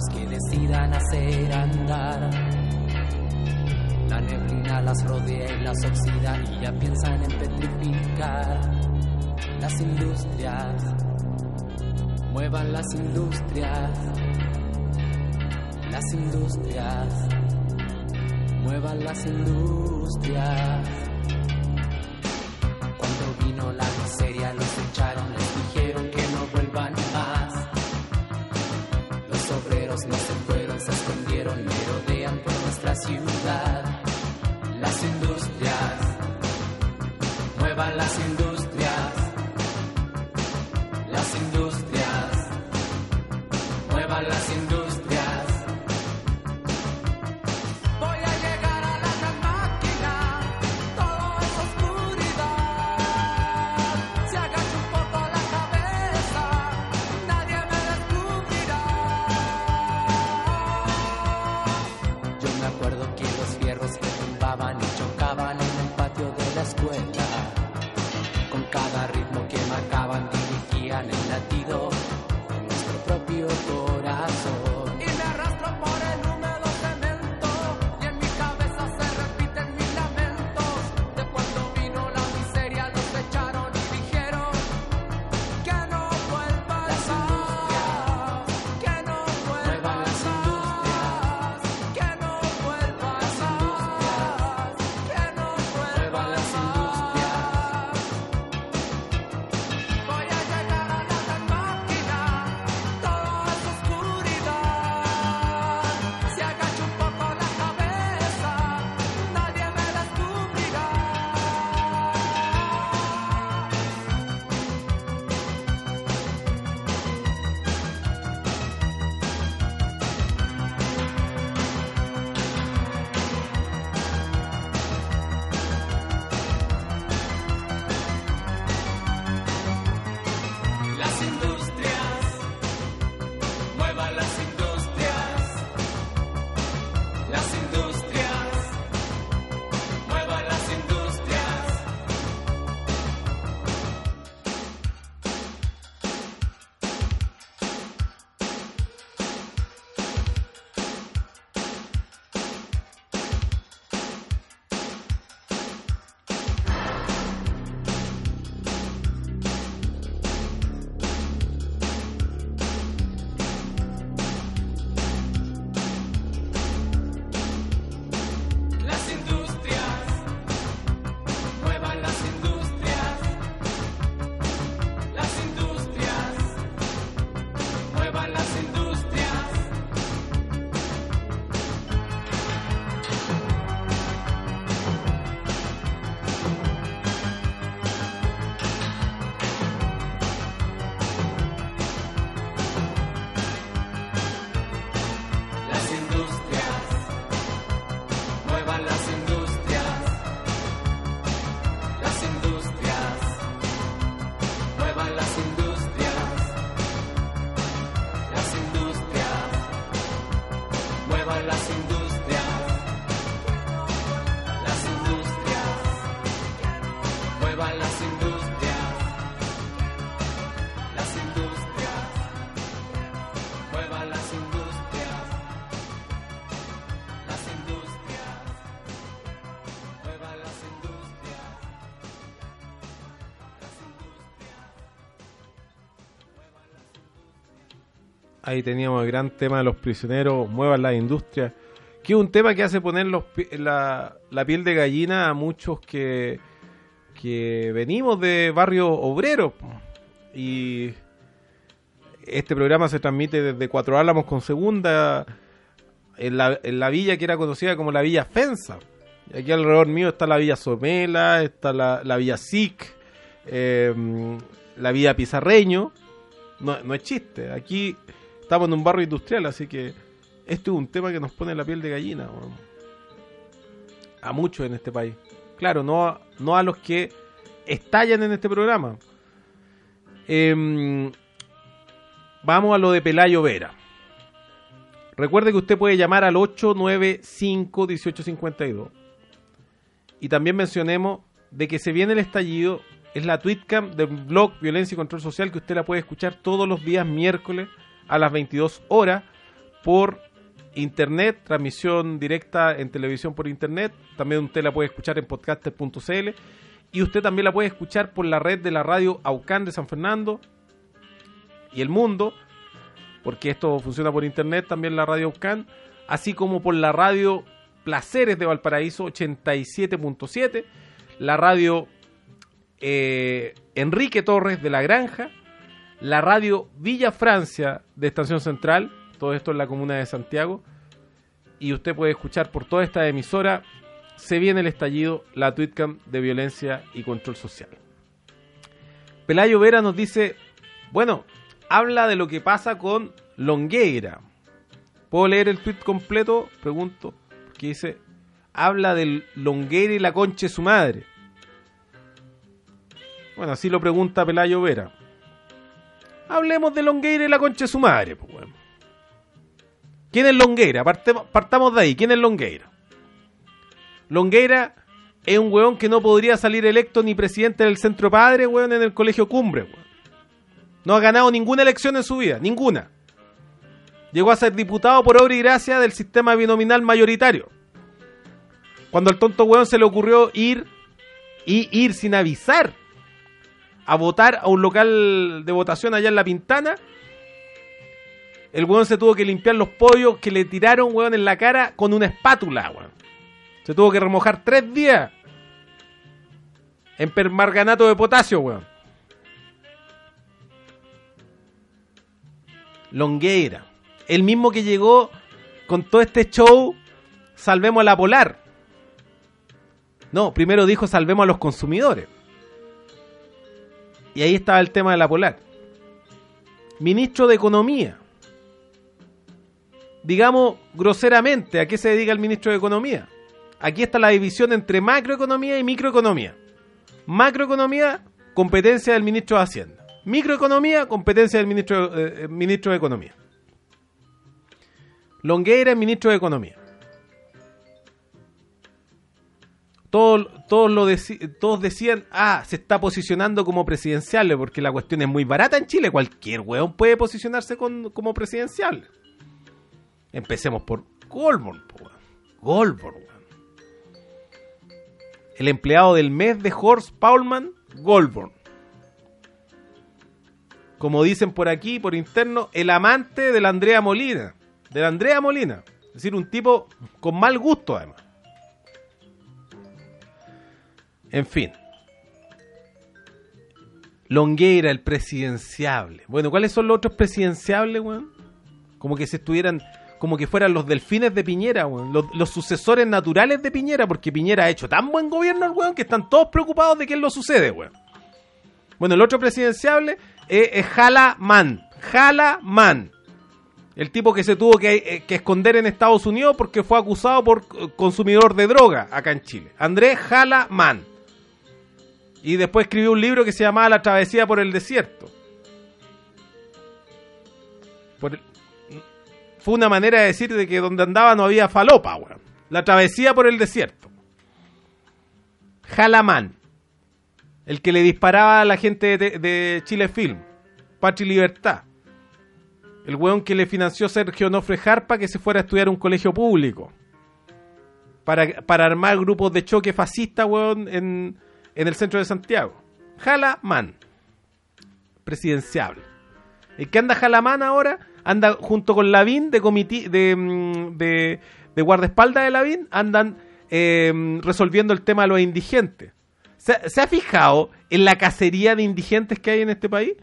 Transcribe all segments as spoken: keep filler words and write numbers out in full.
manos que decidan hacer andar. La neblina las rodea y las oxida y ya piensan en petrificar. Las industrias, muevan las industrias. Las industrias, muevan las industrias. Cuando vino la miseria los echaron, les dijeron que no vuelvan más. Los obreros no se fueron, se escondieron, merodean por nuestra ciudad. Las industrias, muevan las industrias. Las industrias, muevan las industrias. Con cada ritmo que marcaban dirigían el latido de nuestro propio corazón. Y me arrastro por el húmedo cemento y en mi cabeza se repiten mis lamentos. De cuando vino la miseria los echaron y dijeron que no vuelvan las industrias, que no vuelvan las industrias, que no vuelvan las industrias, que no vuelvan las industrias. Ahí teníamos el gran tema de los prisioneros, muevan las industrias, que es un tema que hace poner los, la, la piel de gallina a muchos que, que venimos de barrios obreros. Y este programa se transmite desde Cuatro Álamos con Segunda, en la, en la villa que era conocida como la Villa Fensa. Y aquí alrededor mío está la Villa Somela, está la, la Villa Sic, eh, la Villa Pizarreño. No, no es chiste, aquí estamos en un barrio industrial, así que esto es un tema que nos pone la piel de gallina, bueno, a muchos en este país. Claro, no a, no a los que estallan en este programa. Eh, vamos a lo de Pelayo Vera. Recuerde que usted puede llamar al ocho nueve cinco, uno ocho cinco dos. Y también mencionemos de que se viene el estallido. Es la tweetcam del blog Violencia y Control Social, que usted la puede escuchar todos los días miércoles a las veintidós horas por internet, transmisión directa en televisión por internet. También usted la puede escuchar en podcaster punto c l y usted también la puede escuchar por la red de la radio Aucán de San Fernando y El Mundo, porque esto funciona por internet, también la radio Aucán, así como por la radio Placeres de Valparaíso ochenta y siete punto siete, la radio eh, Enrique Torres de La Granja, la radio Villa Francia de Estación Central, todo esto en la comuna de Santiago, y usted puede escuchar por toda esta emisora Se Viene el Estallido, la Tweetcam de Violencia y Control Social. Pelayo Vera nos dice, bueno, habla de lo que pasa con Longueira. ¿Puedo leer el tweet completo? Pregunto. Que dice, habla del Longueira y la concha de su madre. Bueno, así lo pregunta Pelayo Vera. Hablemos de Longueira y la concha de su madre, pues, bueno. ¿Quién es Longueira? Partemos, partamos de ahí. ¿Quién es Longueira? Longueira es un weón que no podría salir electo ni presidente del Centro Padre, weón, en el Colegio Cumbre, weón. No ha ganado ninguna elección en su vida, ninguna. Llegó a ser diputado por obra y gracia del sistema binominal mayoritario. Cuando al tonto weón se le ocurrió ir y ir sin avisar a votar a un local de votación allá en La Pintana, el weón se tuvo que limpiar los pollos que le tiraron, weón, en la cara con una espátula, weón. Se tuvo que remojar tres días en permanganato de potasio, weón. Longueira, el mismo que llegó con todo este show, salvemos a la Polar. No, primero dijo salvemos a los consumidores. Y ahí estaba el tema de la Polar. Ministro de Economía. Digamos groseramente, ¿a qué se dedica el ministro de Economía? Aquí está la división entre macroeconomía y microeconomía. Macroeconomía, competencia del ministro de Hacienda. Microeconomía, competencia del ministro, eh, ministro de Economía. Longueira es ministro de Economía. Todos, todos, lo deci- todos decían, ah, se está posicionando como presidencial, porque la cuestión es muy barata en Chile. Cualquier weón puede posicionarse con, como presidencial. Empecemos por Goldborn, po, weón. Goldborn, weón. El empleado del mes de Horst Paulmann, Goldborn. Como dicen por aquí, por interno, el amante de la Andrea Molina. De la Andrea Molina. Es decir, un tipo con mal gusto, además. En fin. Longueira, el presidenciable. Bueno, ¿cuáles son los otros presidenciables, weón? Como que se estuvieran... Como que fueran los delfines de Piñera, weón. Los, los sucesores naturales de Piñera, porque Piñera ha hecho tan buen gobierno, el weón, que están todos preocupados de qué lo sucede, weón. Bueno, el otro presidenciable es, es Jala Mann. Jala Mann. El tipo que se tuvo que, eh, que esconder en Estados Unidos porque fue acusado por eh, consumidor de droga acá en Chile. Andrés Jala Mann. Y después escribió un libro que se llamaba La Travesía por el Desierto. Por el... Fue una manera de decir de que donde andaba no había falopa, weón. La Travesía por el Desierto. Jala Mann. El que le disparaba a la gente de, de Chile Film. Patria y Libertad. El weón que le financió Sergio Onofre Jarpa que se fuera a estudiar a un colegio público. Para, para armar grupos de choque fascista, weón, en, en el centro de Santiago. Jala Mann. Presidenciable. El que anda Jala Mann ahora, anda junto con Lavín de comití, de, de, de guardaespaldas de Lavín, andan eh, resolviendo el tema de los indigentes. ¿Se, ¿Se ha fijado en la cacería de indigentes que hay en este país?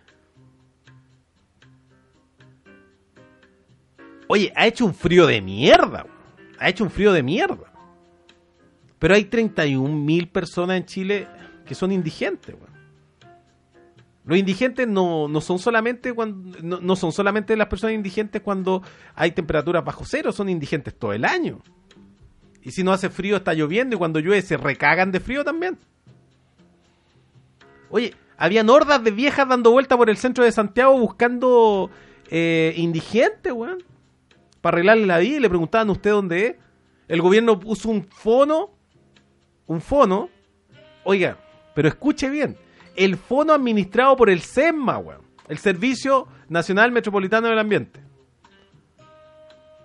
Oye, ha hecho un frío de mierda. Ha hecho un frío de mierda. Pero hay treinta y un mil personas en Chile que son indigentes. Bueno. Los indigentes no, no son solamente cuando, no, no son solamente las personas indigentes cuando hay temperaturas bajo cero, son indigentes todo el año. Y si no hace frío está lloviendo y cuando llueve se recagan de frío también. Oye, habían hordas de viejas dando vuelta por el centro de Santiago buscando eh, indigentes, weón, para arreglarle la vida y le preguntaban, ¿usted dónde es? El gobierno puso un fono, un fono, oiga, pero escuche bien, el fono administrado por el SEMMA, weón, el Servicio Nacional Metropolitano del Ambiente.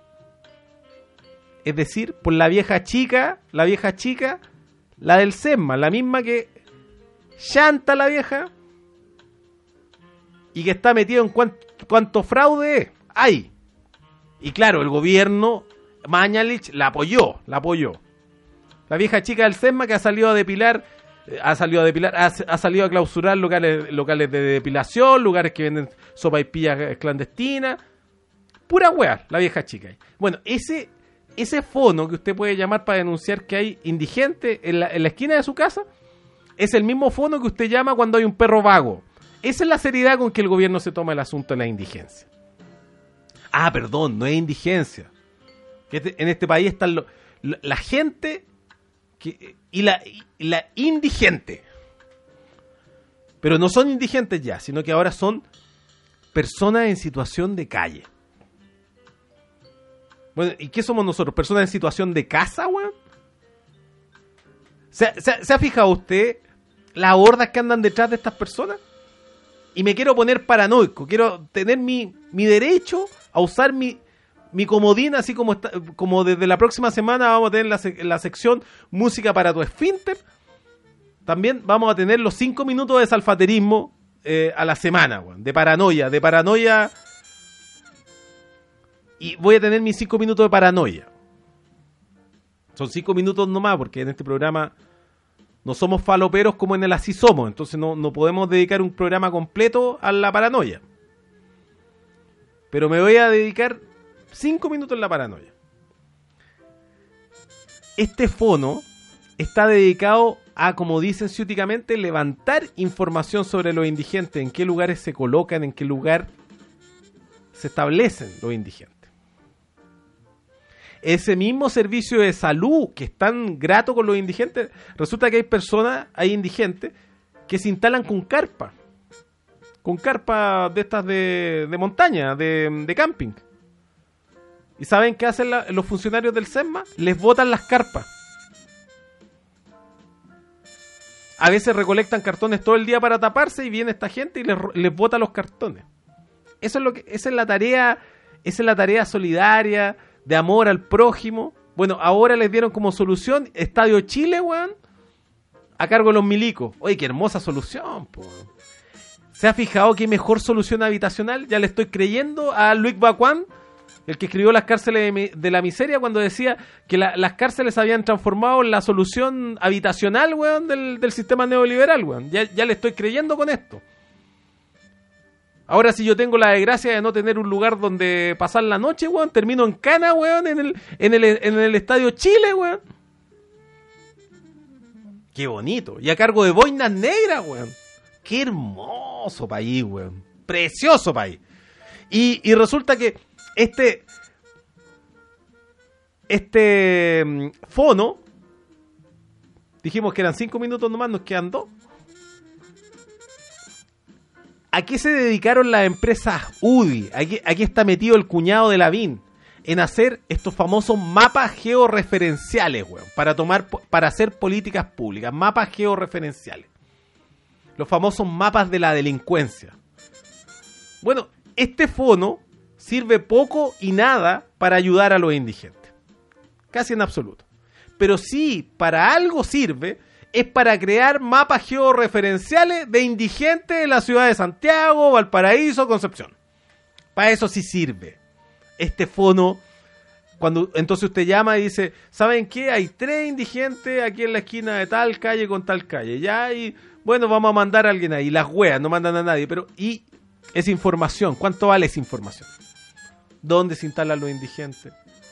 Es decir, por la vieja chica, la vieja chica, la del SESMA, la misma que llanta la vieja y que está metido en cuanto, cuanto fraude hay. Y claro, el gobierno Mañalich la apoyó, la apoyó. La vieja chica del SESMA que ha salido a depilar, ha salido a depilar, ha, ha salido a clausurar locales, locales de depilación, lugares que venden sopaipillas clandestinas. Pura wea, la vieja chica. Bueno, ese, ese fono que usted puede llamar para denunciar que hay indigentes en la, en la esquina de su casa, es el mismo fono que usted llama cuando hay un perro vago. Esa es la seriedad con que el gobierno se toma el asunto de la indigencia. Ah, perdón, no es indigencia. En este país están lo, la, la gente que, y, la, y la indigente. Pero no son indigentes ya, sino que ahora son personas en situación de calle. Bueno, ¿y qué somos nosotros? ¿Personas en situación de casa, weón? ¿Se, se, ¿Se ha fijado usted las hordas que andan detrás de estas personas? Y me quiero poner paranoico. Quiero tener mi, mi derecho a usar mi, mi comodín, así como, está, como desde la próxima semana vamos a tener la, la sección Música para tu esfínter. También vamos a tener los cinco minutos de salfaterismo eh, a la semana, weón. De paranoia, de paranoia... Y voy a tener mis cinco minutos de paranoia. Son cinco minutos nomás, porque en este programa no somos faloperos como en el Así Somos. Entonces no, no podemos dedicar un programa completo a la paranoia. Pero me voy a dedicar cinco minutos en la paranoia. Este fono está dedicado a, como dicen ciúticamente, levantar información sobre los indigentes. En qué lugares se colocan, en qué lugar se establecen los indigentes. Ese mismo servicio de salud que es tan grato con los indigentes, resulta que hay personas, hay indigentes, que se instalan con carpa. Con carpa de estas de, de montaña, de, de camping. ¿Y saben qué hacen la, los funcionarios del SESMA? Les botan las carpas. A veces recolectan cartones todo el día para taparse y viene esta gente y les, les bota los cartones. Eso es lo que, esa es la tarea, esa es la tarea solidaria, de amor al prójimo. Bueno, ahora les dieron como solución Estadio Chile, weón, a cargo de los milicos. Oye, qué hermosa solución, po. ¿Se ha fijado qué mejor solución habitacional? Ya le estoy creyendo a Luis Bacuán, el que escribió Las cárceles de, de la miseria, cuando decía que la, las cárceles habían transformado en la solución habitacional, weón, del, del sistema neoliberal, weón. Ya, ya le estoy creyendo con esto. Ahora, si yo tengo la desgracia de no tener un lugar donde pasar la noche, weón, termino en cana, weón, en el, en el, en el Estadio Chile, weón. Qué bonito. Y a cargo de boinas negras, weón. Qué hermoso país, weón. Precioso país. Y, y resulta que este, este um, fono, dijimos que eran cinco minutos nomás, nos quedan dos. ¿A qué se dedicaron las empresas U D I? Aquí, aquí está metido el cuñado de Lavín en hacer estos famosos mapas georreferenciales, weón, para tomar, para hacer políticas públicas, mapas georreferenciales. Los famosos mapas de la delincuencia. Bueno, este fono sirve poco y nada para ayudar a los indigentes. Casi en absoluto. Pero sí, para algo sirve, es para crear mapas georreferenciales de indigentes en la ciudad de Santiago, Valparaíso, Concepción. Para eso sí sirve. Este fono, cuando entonces usted llama y dice, ¿saben qué? Hay tres indigentes aquí en la esquina de tal calle con tal calle. Ya, y bueno, vamos a mandar a alguien ahí. Las weas, no mandan a nadie. Pero, ¿y esa información? ¿Cuánto vale esa información? ¿Dónde se instalan los indigentes?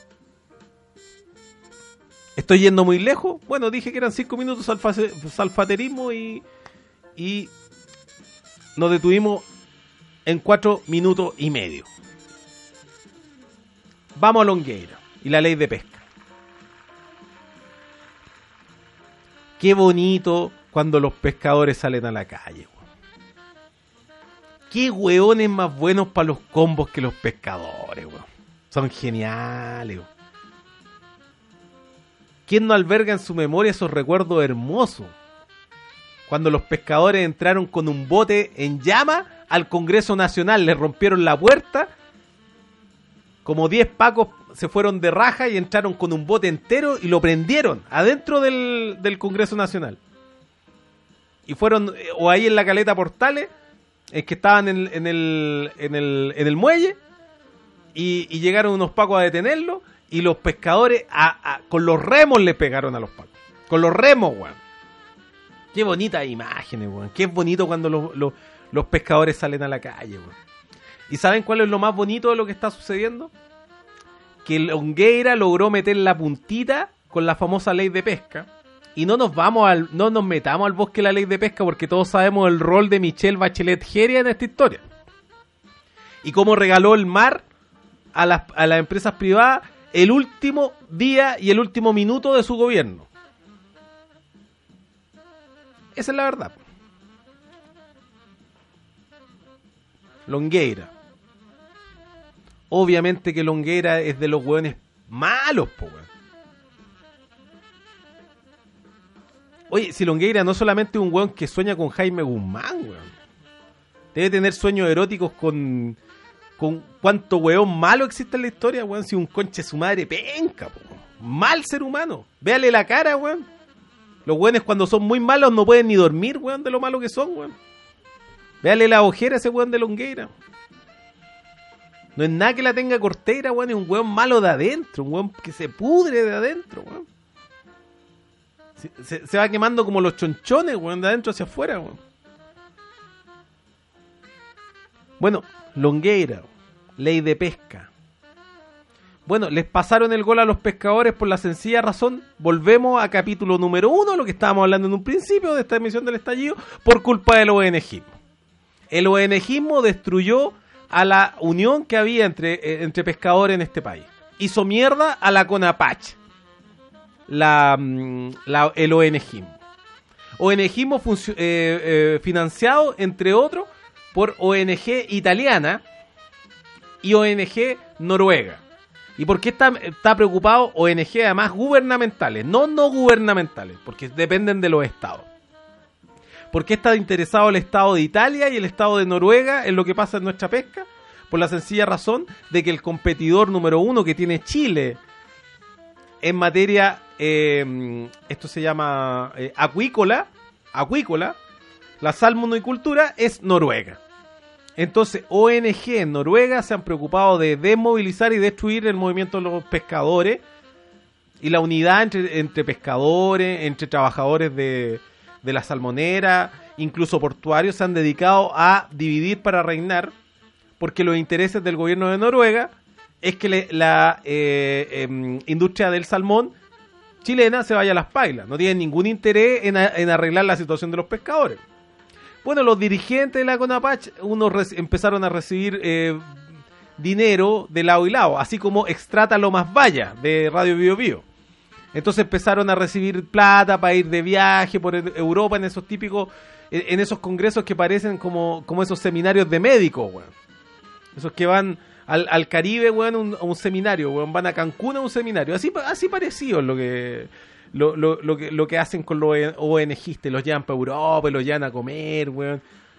¿Estoy yendo muy lejos? Bueno, dije que eran cinco minutos de salfaterismo y, y nos detuvimos en cuatro minutos y medio. Vamos a Longueira y la ley de pesca. Qué bonito cuando los pescadores salen a la calle. Qué hueones más buenos para los combos que los pescadores, weón. Son geniales, weón. ¿Quién no alberga en su memoria esos recuerdos hermosos? Cuando los pescadores entraron con un bote en llama al Congreso Nacional, le rompieron la puerta, como diez pacos se fueron de raja y entraron con un bote entero y lo prendieron adentro del, del Congreso Nacional. Y fueron, o ahí en la Caleta Portales, es que estaban en, en, el, en, el, en el muelle, y, y llegaron unos pacos a detenerlo, y los pescadores a, a, con los remos le pegaron a los pacos. Con los remos, weón. Qué bonitas imágenes, weón. Qué bonito cuando los, los, los pescadores salen a la calle, weón. ¿Y saben cuál es lo más bonito de lo que está sucediendo? Que Longueira logró meter la puntita con la famosa ley de pesca. Y no nos vamos al, no nos metamos al bosque de la ley de pesca, porque todos sabemos el rol de Michelle Bachelet Jeria en esta historia. Y cómo regaló el mar a las, a las empresas privadas el último día y el último minuto de su gobierno. Esa es la verdad. Longueira. Obviamente que Longueira es de los hueones malos, po, weón. Oye, si Longueira no solamente es un weón que sueña con Jaime Guzmán, weón. Debe tener sueños eróticos con... con cuánto weón malo existe en la historia, weón. Si un conche su madre penca, po. Mal ser humano. Véale la cara, weón. Los weones cuando son muy malos no pueden ni dormir, weón, de lo malo que son, weón. Véale la ojera a ese weón de Longueira. No es nada que la tenga cortera, weón. Es un weón malo de adentro. Un weón que se pudre de adentro, weón. Se, se, se va quemando como los chonchones, weón, de adentro hacia afuera, weón. Bueno, Longueira, ley de pesca. Bueno, les pasaron el gol a los pescadores por la sencilla razón. Volvemos a capítulo número uno, lo que estábamos hablando en un principio de esta emisión del estallido, por culpa del ONGismo. El ONGismo destruyó a la unión que había entre, eh, entre pescadores en este país. Hizo mierda a la CONAPACH, la, la, el ONGismo. ONGismo funcio, eh, eh, financiado, entre otros, por O N G italiana y O N G noruega. ¿Y por qué está, está preocupado? O N G además gubernamentales, no no gubernamentales, porque dependen de los estados. ¿Por qué está interesado el Estado de Italia y el Estado de Noruega en lo que pasa en nuestra pesca? Por la sencilla razón de que el competidor número uno que tiene Chile en materia, eh, esto se llama eh, acuícola, acuícola, la salmonicultura, es Noruega. Entonces, O N G en Noruega se han preocupado de desmovilizar y destruir el movimiento de los pescadores y la unidad entre, entre pescadores, entre trabajadores de, de la salmonera, incluso portuarios, se han dedicado a dividir para reinar, porque los intereses del gobierno de Noruega es que le, la eh, eh, industria del salmón chilena se vaya a las pailas. No tienen ningún interés en, a, en arreglar la situación de los pescadores. Bueno, los dirigentes de la CONAPACH, unos re- empezaron a recibir eh, dinero de lado y lado, así como Extrata Lomas Valla de Radio Bio Bio. Entonces empezaron a recibir plata para ir de viaje por Europa en esos típicos, en esos congresos que parecen como, como esos seminarios de médicos, weón. Esos que van al, al Caribe, weón, un, a un seminario, weón, van a Cancún a un seminario. Así, así parecido es lo que... Lo, lo, lo, que, lo que hacen con los ONGistas, los llevan para Europa, los llevan a comer, weón.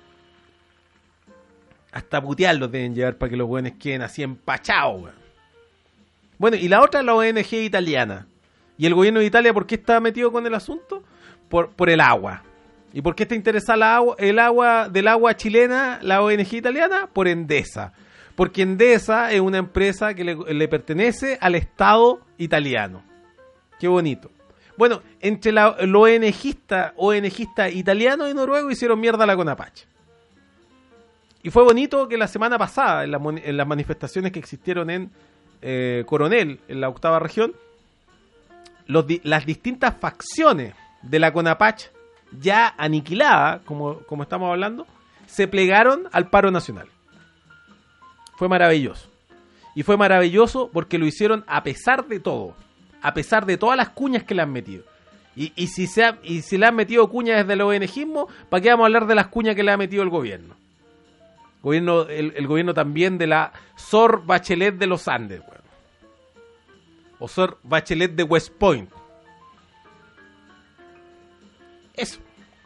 Hasta putear los deben llevar para que los weones queden así empachados, weón. Bueno, y la otra es la O N G italiana. ¿Y el gobierno de Italia por qué está metido con el asunto? Por, por el agua. ¿Y por qué está interesada la agua, el agua del agua chilena, la O N G italiana? Por Endesa. Porque Endesa es una empresa que le, le pertenece al Estado italiano. Qué bonito. Bueno, entre la, los ONGistas, ONGistas italianos y noruegos hicieron mierda a la CONAPACH. Y fue bonito que la semana pasada, en, la, en las manifestaciones que existieron en eh, Coronel, en la octava región, los, las distintas facciones de la CONAPACH, ya aniquilada, como, como estamos hablando, se plegaron al paro nacional. Fue maravilloso. Y fue maravilloso porque lo hicieron a pesar de todo. A pesar de todas las cuñas que le han metido. Y, y, si, se ha, y si le han metido cuñas desde el ONGismo, ¿para qué vamos a hablar de las cuñas que le ha metido el gobierno? Gobierno el, el gobierno también de la Sor Bachelet de los Andes, bueno. O Sor Bachelet de West Point. Eso.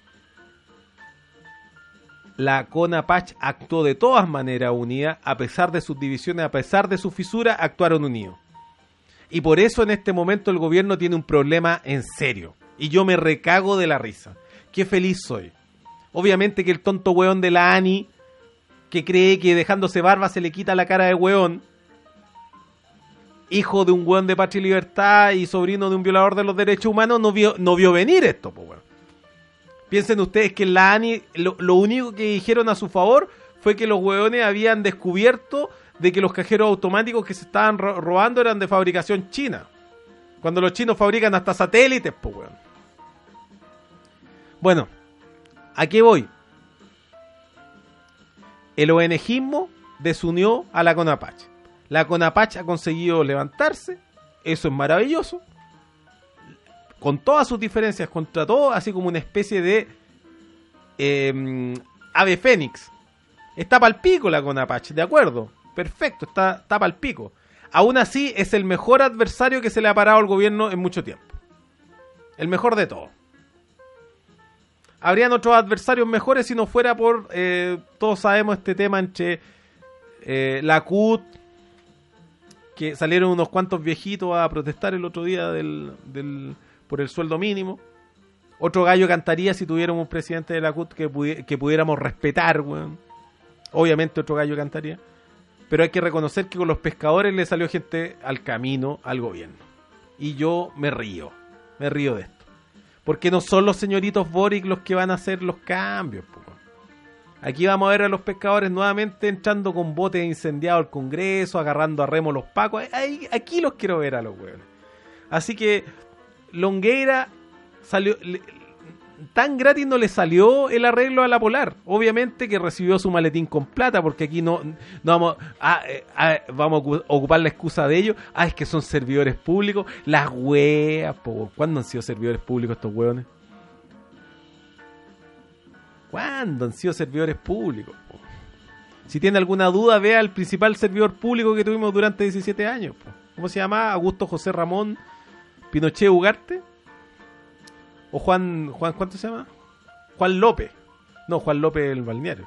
La CONAPACH actuó de todas maneras unida, a pesar de sus divisiones, a pesar de sus fisuras, actuaron unidos. Y por eso en este momento el gobierno tiene un problema en serio. Y yo me recago de la risa. Qué feliz soy. Obviamente que el tonto weón de la ANI, que cree que dejándose barba se le quita la cara de weón, hijo de un weón de Patria y Libertad y sobrino de un violador de los derechos humanos, no vio, no vio venir esto, pues weón. Piensen ustedes que en la ANI lo, lo único que dijeron a su favor fue que los weones habían descubierto de que los cajeros automáticos que se estaban ro- robando eran de fabricación china. Cuando los chinos fabrican hasta satélites, pues weón. Bueno, ¿a qué voy? El ONGismo desunió a la CONAPACH. La CONAPACH ha conseguido levantarse, eso es maravilloso, con todas sus diferencias, contra todo, así como una especie de eh, ave fénix. Está pa'l pico la CONAPACH, de acuerdo, perfecto, está, está pa'l pico. Aún así es el mejor adversario que se le ha parado al gobierno en mucho tiempo. El mejor de todos. Habrían otros adversarios mejores si no fuera por, eh, todos sabemos este tema entre eh, la C U T, que salieron unos cuantos viejitos a protestar el otro día del, del, por el sueldo mínimo. Otro gallo cantaría si tuviéramos un presidente de la C U T que, pudi- que pudiéramos respetar, weón. Obviamente otro gallo cantaría. Pero hay que reconocer que con los pescadores le salió gente al camino al gobierno. Y yo me río, me río de esto. Porque no son los señoritos Boric los que van a hacer los cambios, po. Aquí vamos a ver a los pescadores nuevamente entrando con botes incendiados al Congreso, agarrando a remo los pacos. Ahí, aquí los quiero ver a los hueones. Así que Longueira salió... Le, tan gratis no le salió el arreglo a la Polar. Obviamente que recibió su maletín con plata, porque aquí no, no vamos a, a, a, vamos a ocupar la excusa de ellos. Ah, es que son servidores públicos. Las weas, po. ¿Cuándo han sido servidores públicos estos hueones? ¿Cuándo han sido servidores públicos? Po? Si tiene alguna duda, vea el principal servidor público que tuvimos durante diecisiete años. Po. ¿Cómo se llama? Augusto José Ramón Pinochet Ugarte. O Juan, Juan, ¿cuánto se llama? Juan López. No, Juan López el balneario.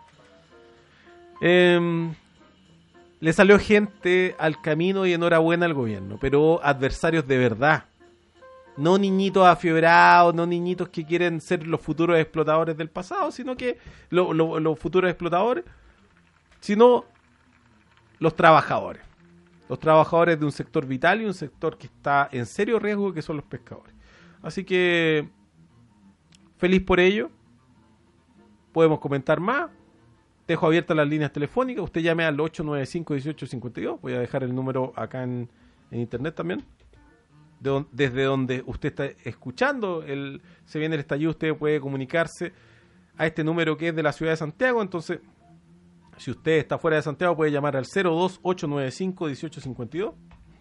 Eh, le salió gente al camino y enhorabuena al gobierno, pero adversarios de verdad. No niñitos afiebrados, no niñitos que quieren ser los futuros explotadores del pasado, sino que lo, lo, los futuros explotadores, sino los trabajadores. Los trabajadores de un sector vital y un sector que está en serio riesgo, que son los pescadores. Así que feliz por ello. Podemos comentar más. Dejo abiertas las líneas telefónicas. Usted llame al ocho nueve cinco, dieciocho cincuenta y dos. Voy a dejar el número acá en, en internet también. De don, desde donde usted está escuchando el Se Viene el Estallido, usted puede comunicarse a este número que es de la ciudad de Santiago. Entonces, si usted está fuera de Santiago, puede llamar al cero dos ocho nueve cinco, dieciocho cincuenta y dos.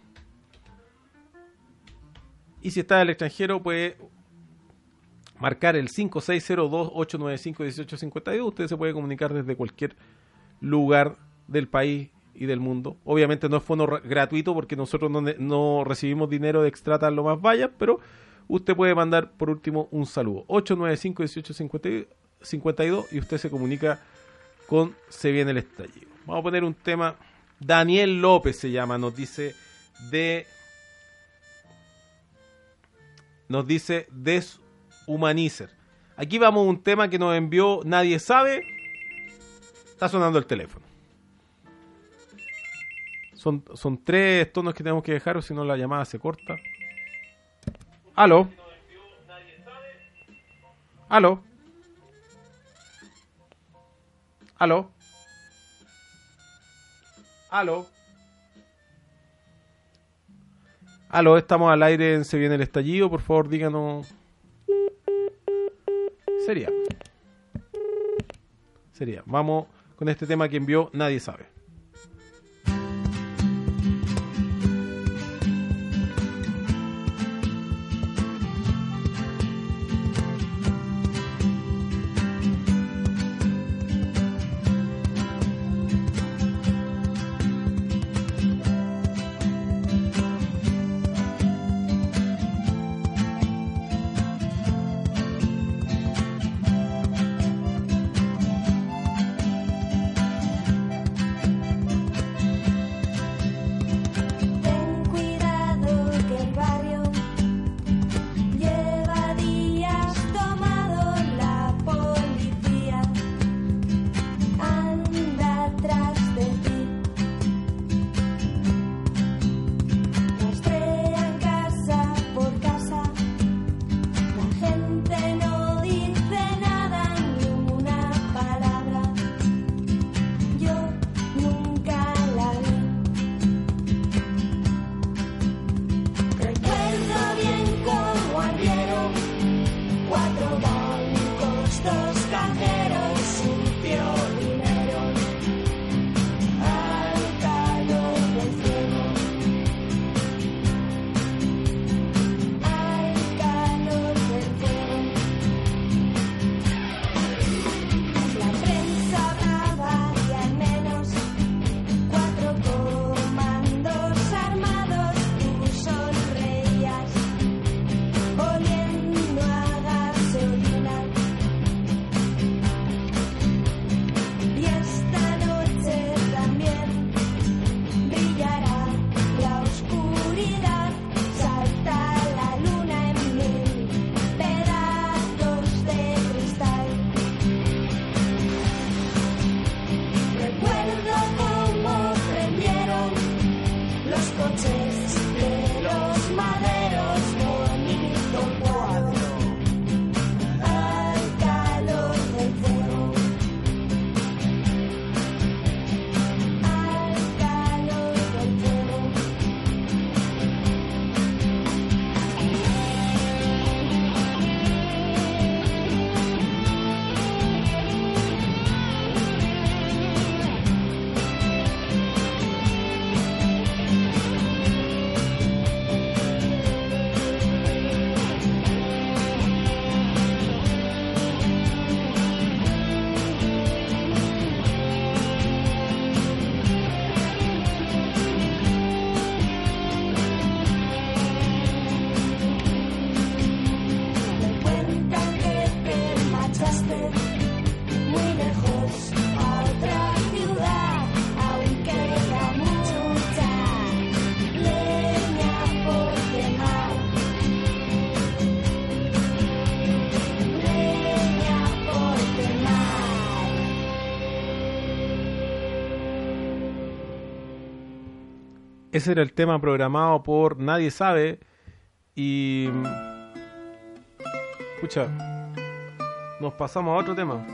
Y si está en el extranjero, puede marcar el cinco seis cero dos, ocho nueve cinco, dieciocho cincuenta y dos. Usted se puede comunicar desde cualquier lugar del país y del mundo. Obviamente no es fono gratuito porque nosotros no, no recibimos dinero de Extrata Lo Más Vallas, pero usted puede mandar por último un saludo. ocho nueve cinco, dieciocho cincuenta y dos y usted se comunica con Se Viene el Estallido. Vamos a poner un tema. Daniel López se llama, nos dice de... Nos dice Deshumanizer. Aquí vamos a un tema que nos envió Nadie Sabe. Está sonando el teléfono. Son, son tres tonos que tenemos que dejar, o si no la llamada se corta. ¿Aló? ¿Aló? ¿Aló? ¿Aló? Aló, estamos al aire en Se Viene el Estallido. Por favor, díganos. Sería. Sería. Vamos con este tema que envió Nadie Sabe. Ese era el tema programado por Nadie Sabe. Y... Escucha, nos pasamos a otro tema.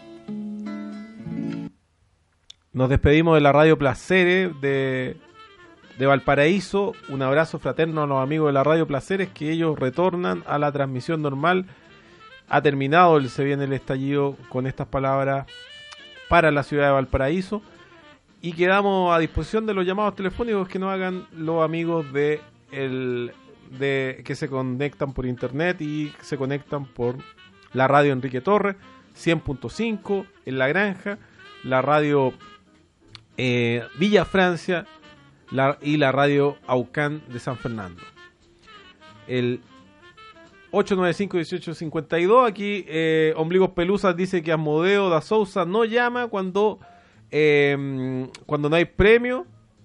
Nos despedimos de la Radio Placeres de, de Valparaíso. Un abrazo fraterno a los amigos de la Radio Placeres, que ellos retornan a la transmisión normal. Ha terminado el Se Viene el Estallido con estas palabras para la ciudad de Valparaíso. Y quedamos a disposición de los llamados telefónicos que nos hagan los amigos de el, de que se conectan por internet y se conectan por la radio Enrique Torres, cien punto cinco en La Granja, la radio eh, Villa Francia la, y la radio Aucán de San Fernando. El ocho nueve cinco, dieciocho cincuenta y dos, aquí eh, Ombligos Pelusas dice que Asmodeo da Sousa no llama cuando eh, cuando no hay premio.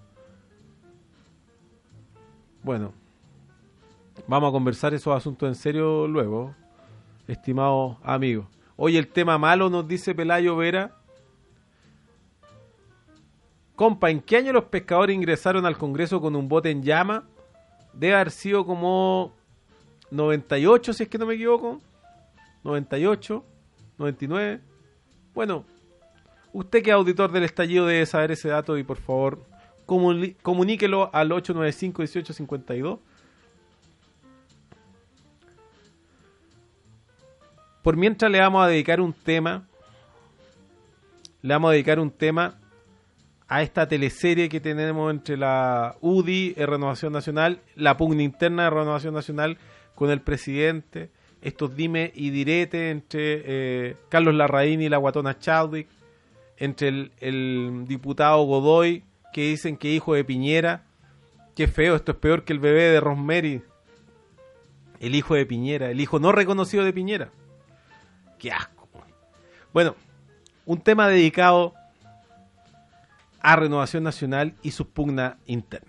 Bueno, vamos a conversar esos asuntos en serio luego, estimados amigos. Hoy el tema malo, nos dice Pelayo Vera. Compa, ¿en qué año los pescadores ingresaron al Congreso con un bote en llama? Debe haber sido como noventa y ocho, si es que no me equivoco. noventa y ocho, noventa y nueve. Bueno, usted que es auditor del estallido debe saber ese dato y por favor comuni- comuníquelo al ocho nueve cinco, dieciocho cincuenta y dos. Por mientras le vamos a dedicar un tema, le vamos a dedicar un tema a esta teleserie que tenemos entre la U D I, eh, Renovación Nacional, la pugna interna de Renovación Nacional con el presidente, estos dime y direte entre eh, Carlos Larraín y la guatona Chadwick, entre el, el diputado Godoy, que dicen que hijo de Piñera. Qué feo, esto es peor que el bebé de Rosemary, el hijo de Piñera, el hijo no reconocido de Piñera. Qué asco. Bueno, un tema dedicado a Renovación Nacional y sus pugnas internas.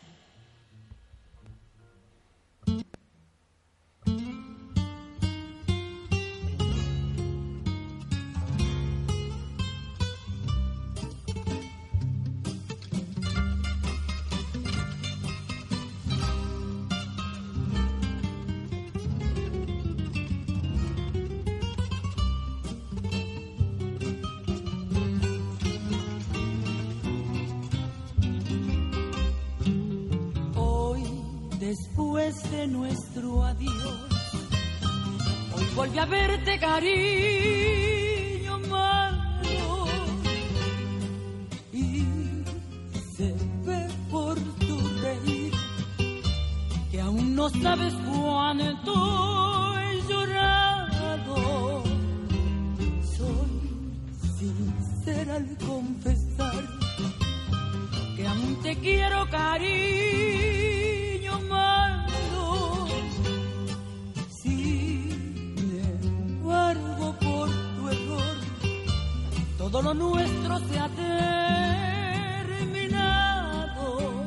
Después de nuestro adiós, hoy volví a verte, cariño malo, y se ve por tu reír que aún no sabes cuánto he llorado. Soy sincera al confesar que aún te quiero, cariño malo. Sin embargo, por tu error, todo lo nuestro se ha terminado.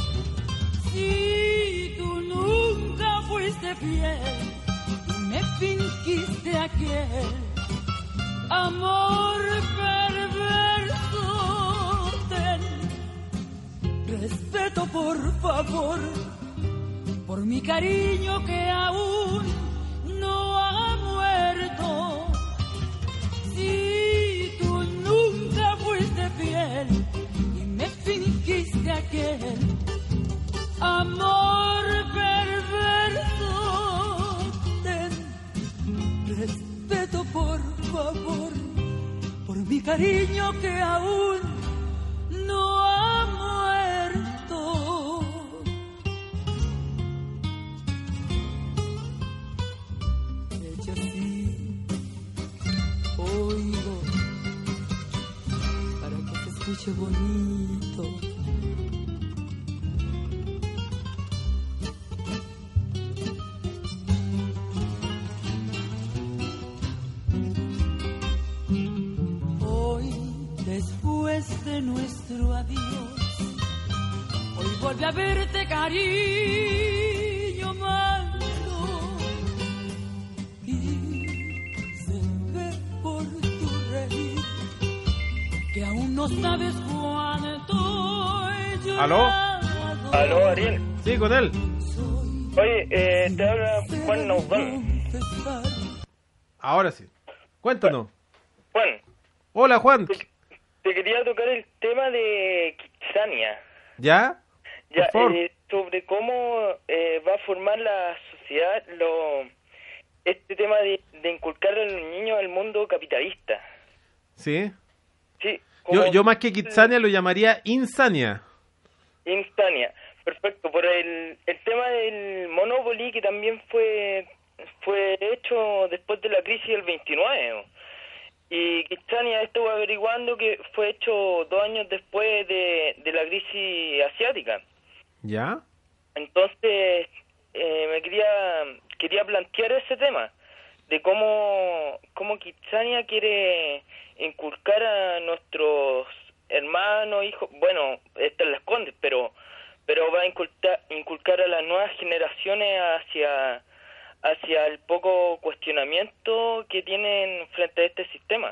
Si tú nunca fuiste fiel y me fingiste aquel amor perverso, ten respeto, por favor, por mi cariño que aún no ha muerto. Si tú nunca fuiste fiel y me fingiste aquel amor perverso, ten respeto, por favor, por mi cariño que aún no ha muerto. Hecho así, oigo, para que se escuche bonito. Hoy, después de nuestro adiós, hoy volví a verte, cariño malo, y se ve por tu reír que aún no sabes cuánto he llorado. ¿Aló? Aló, Ariel. Sí, con él. Oye, eh, te habla Juan Naudán. Ahora sí. Cuéntanos. Juan, Hola, Juan. te, te quería tocar el tema de Kitsania. ¿Ya? Ya, Por favor. eh, sobre cómo eh, va a formar la sociedad lo este tema de, de inculcar a los niños al mundo capitalista. Sí. Sí. como- Yo, yo más que Kitsania lo llamaría Insania. Instantánea, perfecto. Por el, el tema del Monopoly, que también fue fue hecho después de la crisis del veintinueve, ¿no? Y Kitsania estuvo averiguando que fue hecho dos años después de, de la crisis asiática. ¿Ya? Entonces, eh, me quería quería plantear ese tema de cómo, cómo Kitsania quiere inculcar a nuestros hermanos, hijos, bueno, esta las Condes, pero pero va a inculcar, inculcar a las nuevas generaciones hacia hacia el poco cuestionamiento que tienen frente a este sistema.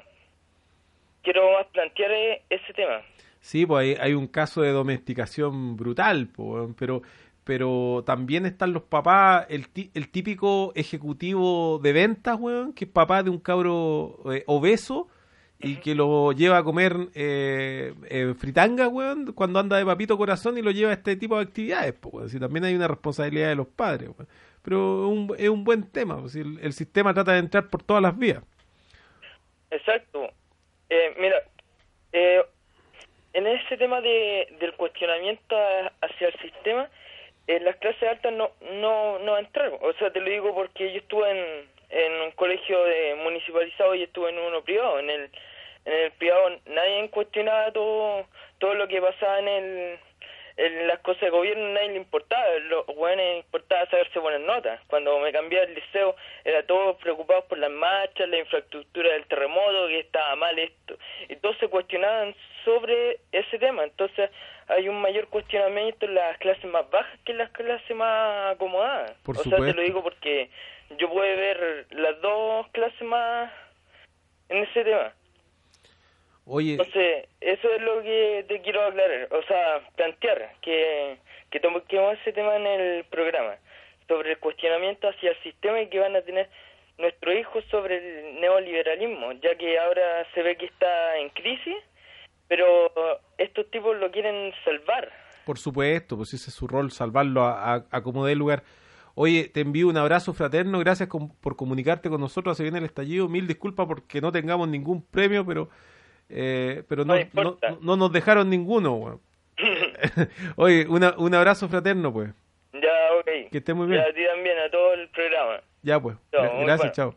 Quiero más plantear e- ese tema. Sí, pues hay, hay un caso de domesticación brutal, po, weón, pero pero también están los papás, el, ti- el típico ejecutivo de ventas, weón, que es papá de un cabro eh, obeso y que lo lleva a comer eh, eh, fritanga, weón, cuando anda de papito corazón y lo lleva a este tipo de actividades, po, weón. Si también hay una responsabilidad de los padres, weón. Pero es un, es un buen tema, pues, si el, el sistema trata de entrar por todas las vías. Exacto. Eh, mira, eh, en ese tema de, del cuestionamiento a- hacia el sistema, eh, las clases altas no no no entraron. O sea, te lo digo porque yo estuve en, en un colegio de municipalizado y estuve en uno privado. En el en el privado nadie cuestionaba todo todo lo que pasaba en el en las cosas de gobierno, nadie le importaba. Los buenos importaba sacarse buenas notas. Cuando me cambié al liceo, era todos preocupados por las marchas, la infraestructura del terremoto, que estaba mal esto. Y todos se cuestionaban sobre ese tema. Entonces, hay un mayor cuestionamiento en las clases más bajas que en las clases más acomodadas. Por o sea, te supuesto. lo digo porque yo puedo ver las dos clases más en ese tema. Oye, Entonces, eso es lo que te quiero aclarar, o sea, plantear, que, que toquemos ese tema en el programa, sobre el cuestionamiento hacia el sistema y que van a tener nuestros hijos sobre el neoliberalismo, ya que ahora se ve que está en crisis, pero estos tipos lo quieren salvar. por supuesto, pues ese es su rol, salvarlo a, a, a como dé lugar. Oye, te envío un abrazo fraterno, gracias com- por comunicarte con nosotros, se viene el estallido, mil disculpas porque no tengamos ningún premio, pero eh, pero no, No no, importa. no, no nos dejaron ninguno, weón. Oye, una, un abrazo fraterno, pues. Ya, ok. Que esté muy bien. Ya, a ti también, a todo el programa. Ya, pues. Chao, Gra- muy gracias, chao.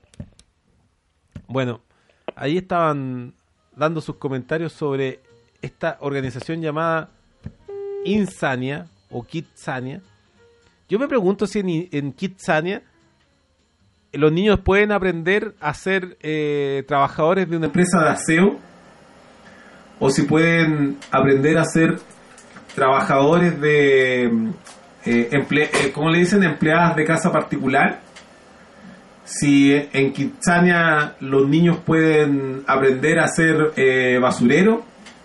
Bueno, ahí estaban dando sus comentarios sobre esta organización llamada Insania o Kitsania. Yo me pregunto si en, en Kitsania los niños pueden aprender a ser eh, trabajadores de una empresa de aseo o si pueden aprender a ser trabajadores de, eh, emple- eh, ¿cómo le dicen? Empleadas de casa particular. Si en Kitsania los niños pueden aprender a ser eh, basurero,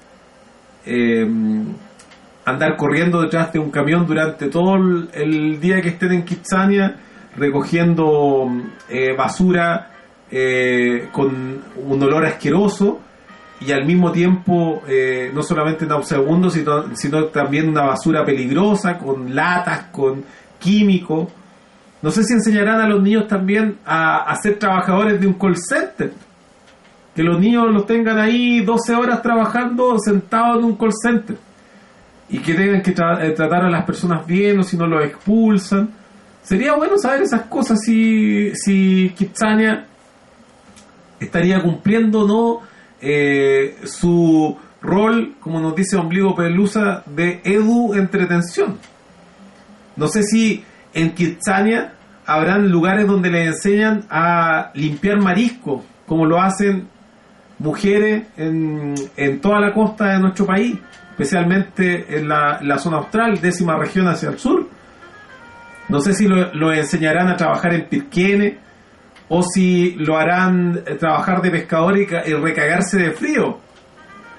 eh, andar corriendo detrás de un camión durante todo el, el día que estén en Kitsania, recogiendo eh, basura eh, con un olor asqueroso y al mismo tiempo eh, no solamente nauseabundo, sino, sino también una basura peligrosa, con latas, con químicos. No sé si enseñarán a los niños también a, a ser trabajadores de un call center. Que los niños los tengan ahí doce horas trabajando sentados en un call center. Y que tengan que tra- eh, tratar a las personas bien o si no los expulsan. Sería bueno saber esas cosas si, si Kitsania estaría cumpliendo o no eh, su rol, como nos dice Ombligo Pelusa, de edu entretención. No sé si en Kitsania habrán lugares donde les enseñan a limpiar mariscos, como lo hacen mujeres en, en toda la costa de nuestro país, especialmente en la, la zona austral, décima región hacia el sur. No sé si lo, lo enseñarán a trabajar en pirquene o si lo harán eh, trabajar de pescador y, ca- y recagarse de frío.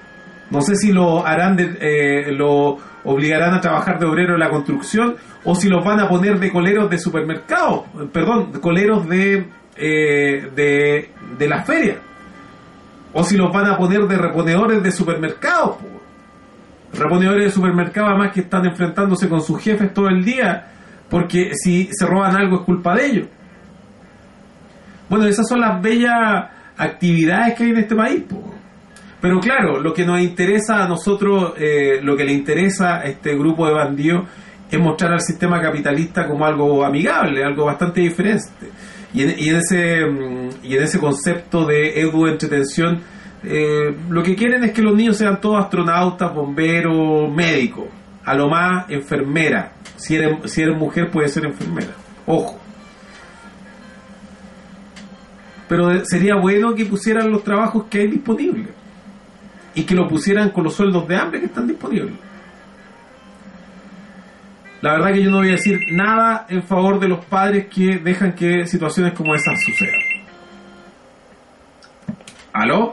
No sé si lo harán, de, eh, lo obligarán a trabajar de obrero en la construcción o si los van a poner de coleros de supermercado, perdón, de coleros de, eh, de, de las ferias. O si los van a poner de reponedores de supermercados. Reponedores de supermercados además que están enfrentándose con sus jefes todo el día porque si se roban algo es culpa de ellos. Bueno, esas son las bellas actividades que hay en este país, po. Pero claro, lo que nos interesa a nosotros, eh, lo que le interesa a este grupo de bandidos es mostrar al sistema capitalista como algo amigable, algo bastante diferente. Y en, y en ese y en ese concepto de edu entretención, eh, lo que quieren es que los niños sean todos astronautas, bomberos, médicos, a lo más enfermera. Si eres, si eres mujer puede ser enfermera, ojo. Pero sería bueno que pusieran los trabajos que hay disponibles y que lo pusieran con los sueldos de hambre que están disponibles. La verdad que yo no voy a decir nada en favor de los padres que dejan que situaciones como esas sucedan. ¿Aló?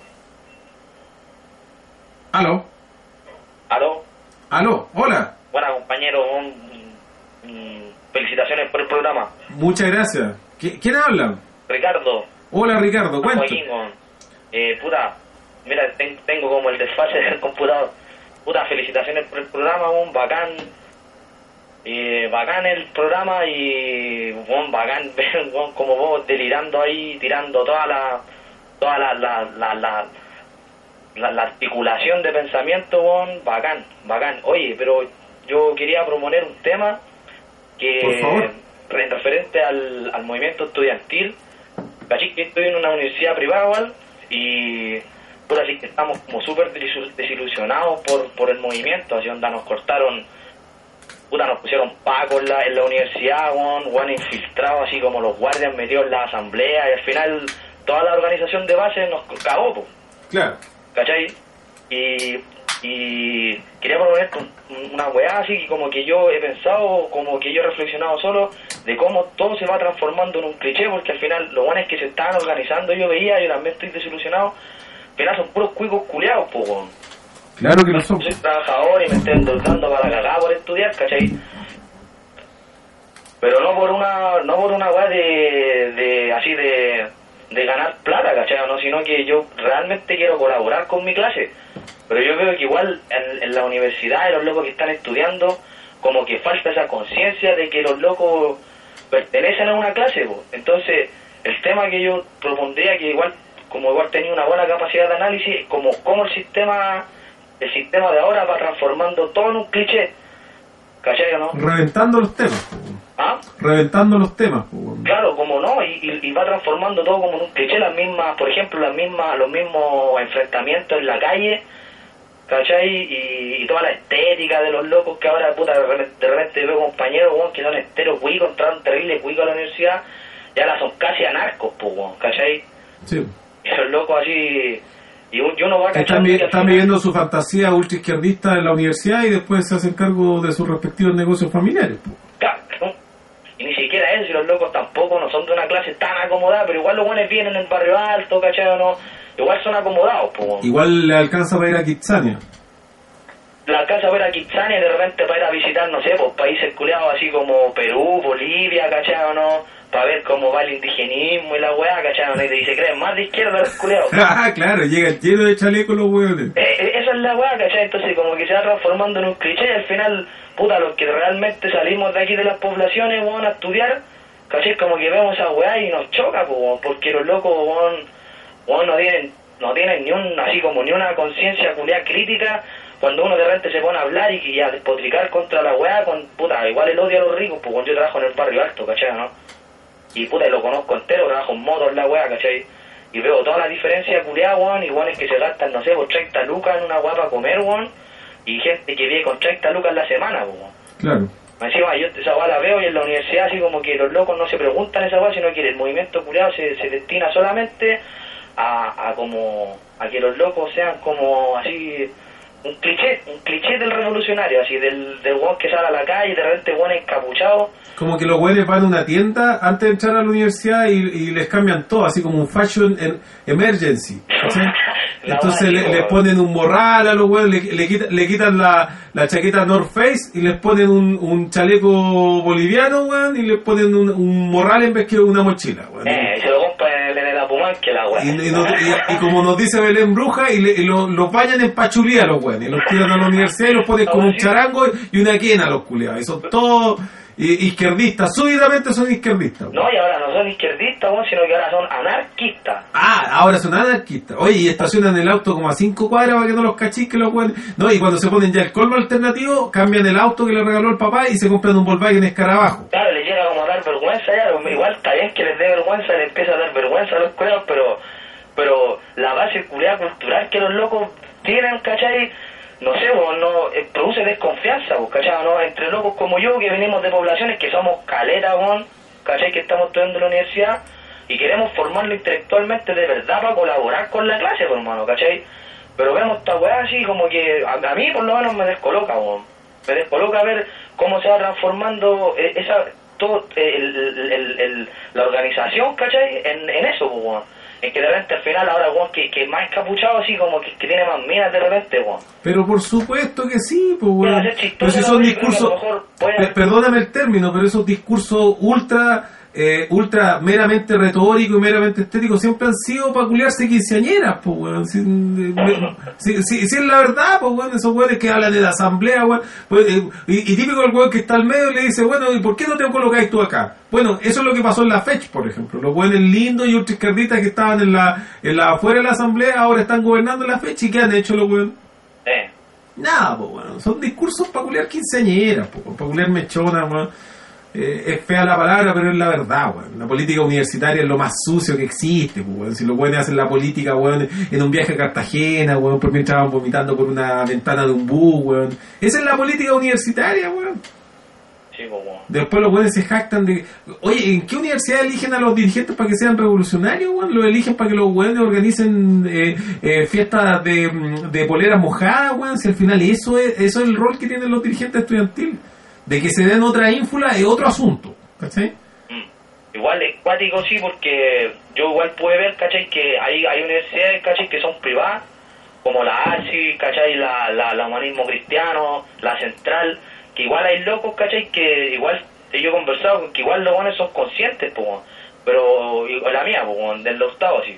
¿Aló? ¿Aló? ¿Aló? Hola. Bueno, compañero, un, un, felicitaciones por el programa. Muchas gracias. ¿Quién habla? Ricardo. Hola, Ricardo, cuéntame. Eh, puta, mira, ten, tengo como el desfase del computador. Puta, felicitaciones por el programa, un bacán. Eh, bacán el programa y bon, bacán ver bon, como vos delirando ahí, tirando toda la toda la la, la, la, la, la articulación de pensamiento, bon, bacán, bacán. Oye, pero yo quería proponer un tema que por favor, en referente al, al movimiento estudiantil. Cachí que estoy en una universidad privada, igual, y por así que estamos como súper desilusionados por, por el movimiento, así onda nos cortaron, puta, nos pusieron pacos en la, en la universidad, one, one infiltrado, así como los guardias metidos en la asamblea, y al final toda la organización de base nos cagó, po. Claro. ¿Cachai? Y, y quería proponer una weá así que como que yo he pensado, como que yo he reflexionado solo de cómo todo se va transformando en un cliché, porque al final lo bueno es que se están organizando, yo veía, yo también estoy desilusionado, pero son puros cuicos culiados, po, weón. Claro que no son. Yo soy trabajador y me estoy endeudando para cagar por estudiar, ¿cachai? Pero no por una no por una weá de, de así de, de ganar plata, ¿cachai? No, sino que yo realmente quiero colaborar con mi clase. Pero yo veo que igual en, en la universidad, los locos que están estudiando, como que falta esa conciencia de que los locos pertenecen a una clase, po. Entonces, el tema que yo propondría, que igual, como igual tenía una buena capacidad de análisis, como cómo el sistema el sistema de ahora va transformando todo en un cliché, ¿cachai o no? Reventando los temas. ¿Ah? Reventando los temas. Claro, como no, y, y, y va transformando todo como en un cliché, las mismas, por ejemplo, las mismas, los mismos enfrentamientos en la calle, ¿cachai? Y, y toda la estética de los locos que ahora, puta, de repente, de repente veo compañeros, weón, que son enteros cuicos, entraron terribles cuicos a la universidad, y ahora son casi anarcos, pues, weón, ¿cachai? Sí. Esos locos así, y uno va a Están, vi, están final... viviendo su fantasía ultraizquierdista en la universidad y después se hacen cargo de sus respectivos negocios familiares, pues. Claro, y ni siquiera eso, y los locos tampoco no son de una clase tan acomodada, pero igual los buenos vienen en el barrio alto, ¿cachai o no? Igual son acomodados, pues. Igual le alcanza para ir a Kitsania. Le alcanza para ir a Kitsania y de repente para ir a visitar, no sé, pues países culiados así como Perú, Bolivia, ¿cachai o no? Para ver cómo va el indigenismo y la weá, ¿cachai o no? Y se creen más de izquierda los culiados. Ah, claro, llega lleno de chalecos los hueones. Eh, esa es la weá, ¿cachai? Entonces como que se va transformando en un cliché y al final, puta, los que realmente salimos de aquí de las poblaciones, weón, a estudiar, ¿cachai? Como que vemos esa weá y nos choca, pues, weón, porque los locos, weón, weón, no tienen, no tienen ni un, así como ni una conciencia culiada crítica cuando uno de repente se pone a hablar y, y a despotricar contra la weá, con, puta, igual el odio a los ricos, pues, weón, yo trabajo en el barrio alto, ¿cachai, no? Y puta, lo conozco entero, trabajo en motos en la weá, ¿cachai? Y veo toda la diferencia culiada, weón, y weones que se gastan, no sé, por treinta lucas en una weá para comer, weón, y gente que vive con treinta lucas la semana, weón. Claro. Encima yo esa weá la veo y en la universidad así como que los locos no se preguntan esa weá, sino que el movimiento culiado se, se destina solamente a, a como a que los locos sean como así un cliché, un cliché del revolucionario, así, del, del weón que sale a la calle y de repente weón encapuchado. Como que los güeyes van a una tienda antes de entrar a la universidad y, y les cambian todo, así como un fashion en emergency, ¿sí? Entonces le, les ponen un morral a los güeyes, le, le, quita, le quitan la, la chaqueta North Face y les ponen un, un chaleco boliviano, weón, y les ponen un, un morral en vez que una mochila, weón. Eh, y se lo compran en el Apumán, que la weón. Y, y, no- y- y como nos dice Belén Bruja, y, le, y lo- los bañan en pachulía los güeyes, y los tiran a la universidad y los ponen con un charango y una quena a los culiados, y son todos i- izquierdistas, súbitamente son izquierdistas, weón. No, y ahora no son izquierdistas, weón, sino que ahora son anarquistas. Ah, ahora son anarquistas. Oye, y estacionan el auto como a cinco cuadras para que no los cachisquen los güeyes. No, y cuando se ponen ya el colmo alternativo, cambian el auto que le regaló el papá y se compran un Volkswagen Escarabajo. Claro, les llega como a dar vergüenza ya, igual está bien que les dé vergüenza, les empieza a dar vergüenza a los culeados, pero pero la base culeada cultural que los locos tienen, ¿cachai? No sé, weón, no, eh, produce desconfianza, pues, ¿cachai? ¿No? Entre locos como yo, que venimos de poblaciones que somos caleta, weón, ¿cachai? Que estamos estudiando en la universidad y queremos formarlo intelectualmente de verdad para colaborar con la clase, pues, hermano, ¿cachai? Pero vemos esta weá así como que a, a mí por lo menos me descoloca, weón. Me descoloca ver cómo se va transformando eh, esa todo eh, el, el, el, el- la organización, ¿cachai? En, en eso, pues, weón. En que de repente al final ahora, weón, que, que más encapuchado así como que, que tiene más minas de repente, weón. Pero por supuesto que sí, pues, Bueno, weón. es chistoso, Pero si ¿no? son Yo creo que a discursos, lo mejor pueden- pe- perdóname el término, pero esos discursos ultra, eh, ultra meramente retóricos y meramente estéticos siempre han sido para culiarse quinceañeras, pues, weón. Si, me- si, si- si es la verdad, pues, weón, esos weones que hablan de la asamblea, weón. Pues, eh, y, y típico el weón que está al medio y le dice, bueno, ¿y por qué no te colocáis tú acá? Bueno, eso es lo que pasó en la FECH, por ejemplo. Los weones lindos y ultraizquierdistas que estaban en la, en la afuera de la asamblea ahora están gobernando la FECH. ¿Y qué han hecho los weones? Eh. Nada, pues, bueno, son discursos para culiar quinceañeras, pues, para culiar mechonas, weón. Eh, es fea la palabra, pero es la verdad, weón. La política universitaria es lo más sucio que existe, pues, weón. Si los weones hacen la política, weón, en un viaje a Cartagena, weón, por mientras van vomitando por una ventana de un bus, weón. Esa es la política universitaria, weón. Sí, pues, weón. Después los weones se jactan de... Oye, ¿en qué universidad eligen a los dirigentes para que sean revolucionarios, weón? ¿Los eligen para que los weones organicen eh, eh, fiestas de, de poleras mojadas, weón? Si al final eso es, eso es el rol que tienen los dirigentes estudiantiles. De que se den otra ínfula es otro asunto, ¿cachai? Mm. Igual es cuático, sí, porque yo igual pude ver, ¿cachai? Que hay, hay universidades, ¿cachai? Que son privadas, como la ARCI, ¿cachai? La, la, la Humanismo Cristiano, la Central, que igual hay locos, ¿cachai? Que igual, yo he conversado, que igual los buenos son conscientes, pues, pero igual la mía, pues, del octavo, sí.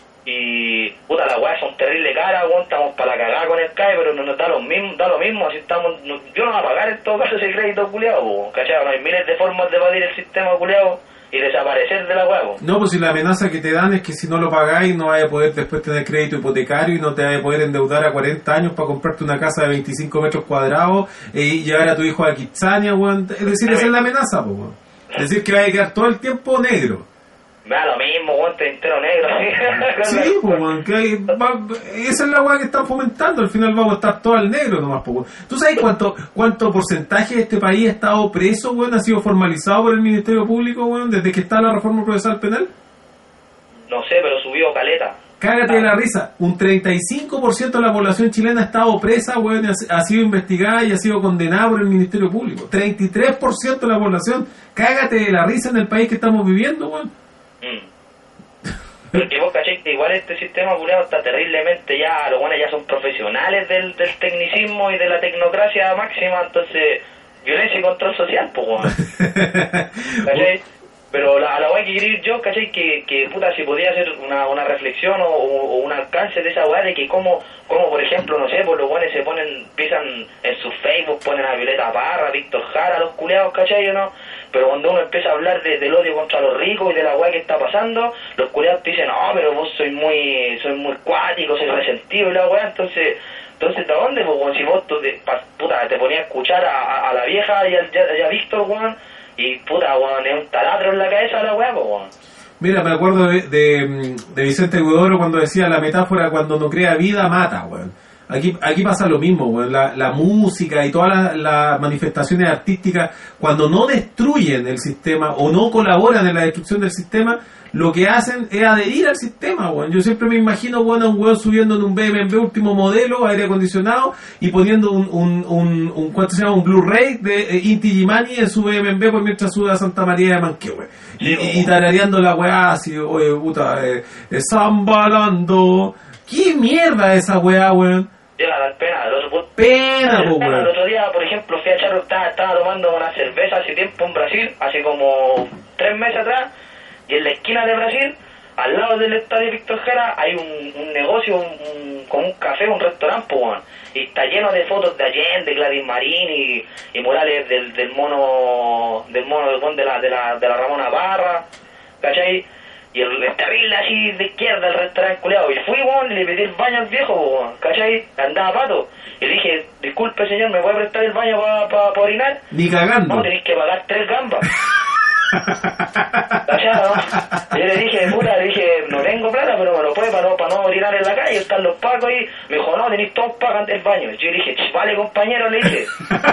Y, puta, las weas son terribles caras, weón, estamos para la cagada con el C A E, pero no nos da lo mismo, da lo mismo, así estamos, no- yo no voy a pagar en todo caso ese crédito culiado, po, ¿cachai? No hay miles de formas de evadir el sistema culiado y desaparecer de la wea, po. No, pues si la amenaza que te dan es que si no lo pagáis no vais a poder después tener crédito hipotecario y no te vas a poder endeudar a cuarenta años para comprarte una casa de veinticinco metros cuadrados eh, y llevar a tu hijo a Kitsania, weón. Es decir, esa es la amenaza, pues, weón. Es decir, que vas a quedar todo el tiempo negro. Me da lo mismo, weón, te entero negro, así. Sí, pues, weón, que hay- va- esa es la weá que están fomentando. Al final vamos a estar todo al negro nomás, pues, weón. ¿Tú sabes cuánto cuánto porcentaje de este país ha estado preso, weón? Ha sido formalizado por el Ministerio Público, weón, desde que está la reforma procesal penal. No sé, pero subió caleta. Cágate de la risa. Un treinta y cinco por ciento de la población chilena ha estado presa, weón, y ha, ha sido investigada y ha sido condenada por el Ministerio Público. treinta y tres por ciento de la población. Cágate de la risa en el país que estamos viviendo, weón. Mm. Porque vos cachai que igual este sistema culiado está terriblemente ya, los buenos ya son profesionales del, del tecnicismo y de la tecnocracia máxima, entonces violencia y control social, pues, weón. ¿Cachai? Pero la, a la weá que quería ir yo, ¿cachai? Que, que puta, si podía hacer una, una reflexión o, o un alcance de esa weá de que como, como por ejemplo, no sé, pues los weones se ponen, empiezan en su Facebook, ponen a Violeta Parra, a Víctor Jara, los culiados, ¿cachai? ¿O no? Pero cuando uno empieza a hablar de, del odio contra los ricos y de la weá que está pasando, los culiados te dicen, no, pero vos sois muy, sois muy cuático, sois resentido y la weá, entonces... Entonces, ¿de dónde, pues, weón? Si vos tú te, pa, puta, te ponías a escuchar a, a, a la vieja y a, y a Víctor, weón, y puta, weón, es un taladro en la cabeza la weá, pues, weón. Mira, me acuerdo de, de, de Vicente Huidobro cuando decía la metáfora cuando no crea vida, mata, weón. Aquí aquí pasa lo mismo, weón. La, la música y todas las las manifestaciones artísticas, cuando no destruyen el sistema o no colaboran en la destrucción del sistema, lo que hacen es adherir al sistema, weón. Yo siempre me imagino, weón, a un weón subiendo en un B M W último modelo, aire acondicionado, y poniendo un, un, un, un ¿cuánto se llama? Un Blu-ray de eh, Inti Gimani en su B M W por mientras sube a Santa María de Manquehue. Y, y, y tarareando la weá así, oye, puta, eh, eh, zambalando. ¿Qué mierda esa weá, weón? Llega a dar pena, el otro Pena, po, Bueno, weón. el otro día, por ejemplo, fui a Charro, estaba, estaba tomando una cerveza hace tiempo en Brasil, hace como tres meses atrás, y en la esquina de Brasil, al lado del estadio Víctor Jara, hay un, un negocio, un, un, como un café, un restaurante, po, weón. Y está lleno de fotos de Allende, Gladys Marín y, y murales del, del mono, del mono del de la, de la, de la Ramona Barra, ¿cachai? Y el, el terrible así de izquierda, el restaurante culeado. Y fui, weón, y le pedí el baño al viejo, weón, ¿cachai? Andaba pato. Y le dije, disculpe señor, ¿me puede prestar el baño para pa, pa orinar? Ni cagando. No, tenéis que pagar tres gambas. ¿Cachai, no? Y yo le dije, puta, le dije, no tengo plata, pero me lo puede para no, para no orinar en la calle, están los pacos ahí. Me dijo, no, tenéis todos pagan el baño. Y yo le dije, vale compañero, le dije.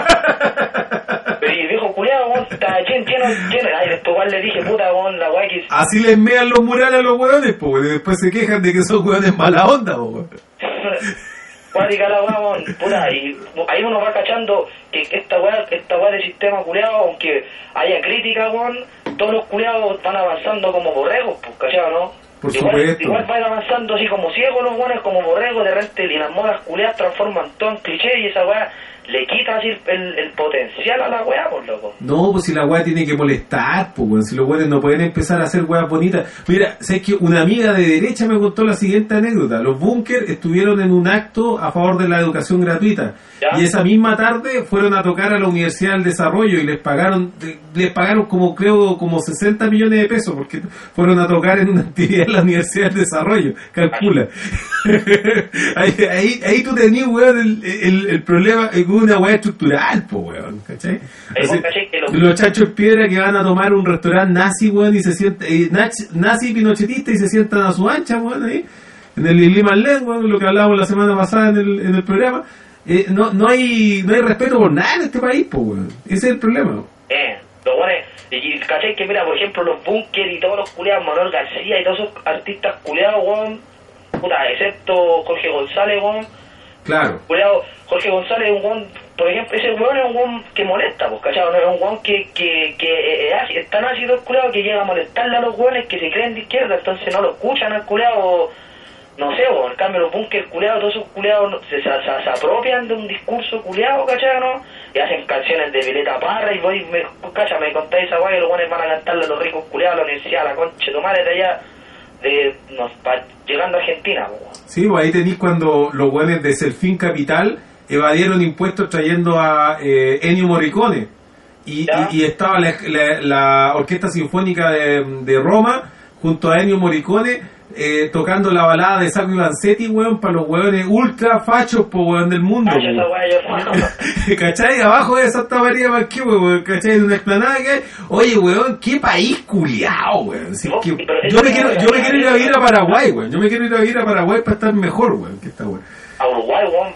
Pero y el viejo culiado, weón, está lleno, lleno, lleno. Ay, después igual le dije, puta, weón, la weá que... Así les mean los murales a los weones, po, weón, y después se quejan de que son weones mala onda, po, weón. Cuática la weá, weón, puta, y ahí uno va cachando que esta weá, esta weá del sistema culiado, aunque haya crítica, weón, todos los culiados van avanzando como borregos, pues, ¿cachai, no? Por igual, supuesto. igual van avanzando así como ciegos los weones, como borregos, de repente, y las modas culiadas transforman todo en cliché, y esa weá le quita así el, el potencial a la weá, por loco. No, pues si la weá tiene que molestar, pues weón, si los weones no pueden empezar a hacer weas bonitas. Mira, sabes que una amiga de derecha me contó la siguiente anécdota. Los Bunkers estuvieron en un acto a favor de la educación gratuita. ¿Ya? Y esa misma tarde fueron a tocar a la Universidad del Desarrollo y les pagaron, les pagaron como creo como sesenta millones de pesos porque fueron a tocar en una actividad en la Universidad del Desarrollo. Calcula. ahí, ahí, ahí tú tenías, weón, el, el, el problema es una weá estructural, po, weón, ¿cachai? Así, Los... los chachos piedra que van a tomar un restaurante nazi, weón, y se sientan, eh, nazi pinochetista y se sientan a su ancha, weón, ahí, en el Limalén, weón, lo que hablábamos la semana pasada en el, en el programa. Eh, no, no hay no hay respeto por nada en este país, po, weón. Ese es el problema. Eh, lo bueno es, y cachai que mira, por ejemplo, los Bunkers y todos los culiados, Manuel García y todos esos artistas culiados, weón, puta, excepto Jorge González, weón. Claro. Culiado, Jorge González es un weón, por ejemplo, ese weón es un weón que molesta, pues, cachai, no es un weón que, que, que eh, eh, es tan ácido el culiado que llega a molestarle a los weones que se creen de izquierda, entonces no lo escuchan al culiado. No sé, o en cambio los bunkers culeados, todos esos culeados se, se, se, se apropian de un discurso culeado, ¿cachai, no? Y hacen canciones de Violeta Parra y voy, me, cacha, me contáis esa guay y los buenos van a cantarle a los ricos culeados a la universidad, a la concha de tu madre de allá, de, no, pa, llegando a Argentina, po. Sí, pues ahí tenéis cuando los buenos de Selfín Capital evadieron impuestos trayendo a eh, Ennio Morricone. Y, y, y estaba la, la, la Orquesta Sinfónica de, de Roma junto a Ennio Morricone. Eh, tocando la balada de Sacco y Vanzetti, weón, para los weones ultra fachos, po, weón, del mundo. Ay, esa weá, yo... ¿Cachai? Abajo de Santa María de Manquehue, weón, ¿cachai? En una explanada que hay. Oye, weón, qué país culiao, weón. Si no, que... yo me quiero, yo me quiero ir a vivir a Paraguay, weón. Yo me quiero ir a vivir a Paraguay para estar mejor, weón, que esta weón. A Uruguay, weón.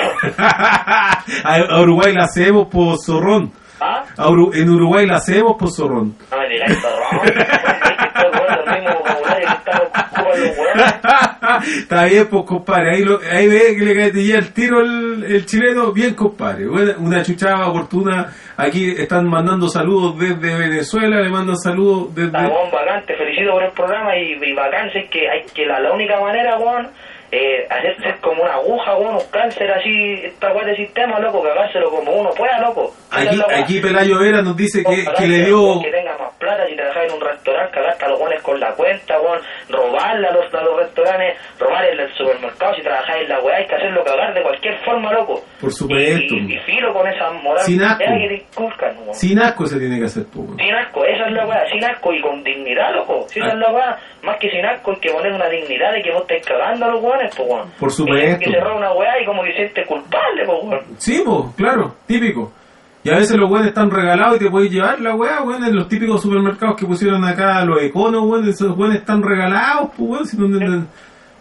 A Uruguay la hacemos por zorrón. ¿Ah? A Uru... En Uruguay la hacemos por zorrón. No me digáis zorrón. Está bien, pues, compadre. Ahí, lo, ahí ve que le cae el tiro el, el chileno. Bien, compadre. Buena, una chuchada oportuna. Aquí están mandando saludos desde Venezuela. Le mandan saludos desde. Está bon, bacán. Te felicito por el programa. Y, y bacán es que hay que la, la única manera, weón, eh, hacerse como una aguja, weón, un cáncer así, esta weá de sistema, loco, cagárselo como uno pueda, loco. Aquí, aquí Pelayo Vera nos dice que, que le dio. Que tenga más plata, si trabajas en un restaurante, cagarte a los weones con la cuenta, weón, robarle a los, a los restaurantes, robar en el supermercado, si trabajáis en la weá, hay que hacerlo cagar de cualquier forma, loco. Por supuesto. Y, y, y filo con esa moral sin asco. Que te inculcan, weón. Sin asco se tiene que hacer, po, weón. Sin asco, esa es la weá, sin asco y con dignidad, loco. Si esa ah. es la weá, más que sin asco, hay que poner una dignidad de que vos estés cagando a los weones, po, weón. Por supuesto. Que se roba una weá y como que siente culpable, po, weón. Sí, po, claro, típico. Y a veces los weones están regalados y te puedes llevar la weá, weón, en los típicos supermercados que pusieron acá los Econos, weón, esos weones están regalados, pues weón, si no, no,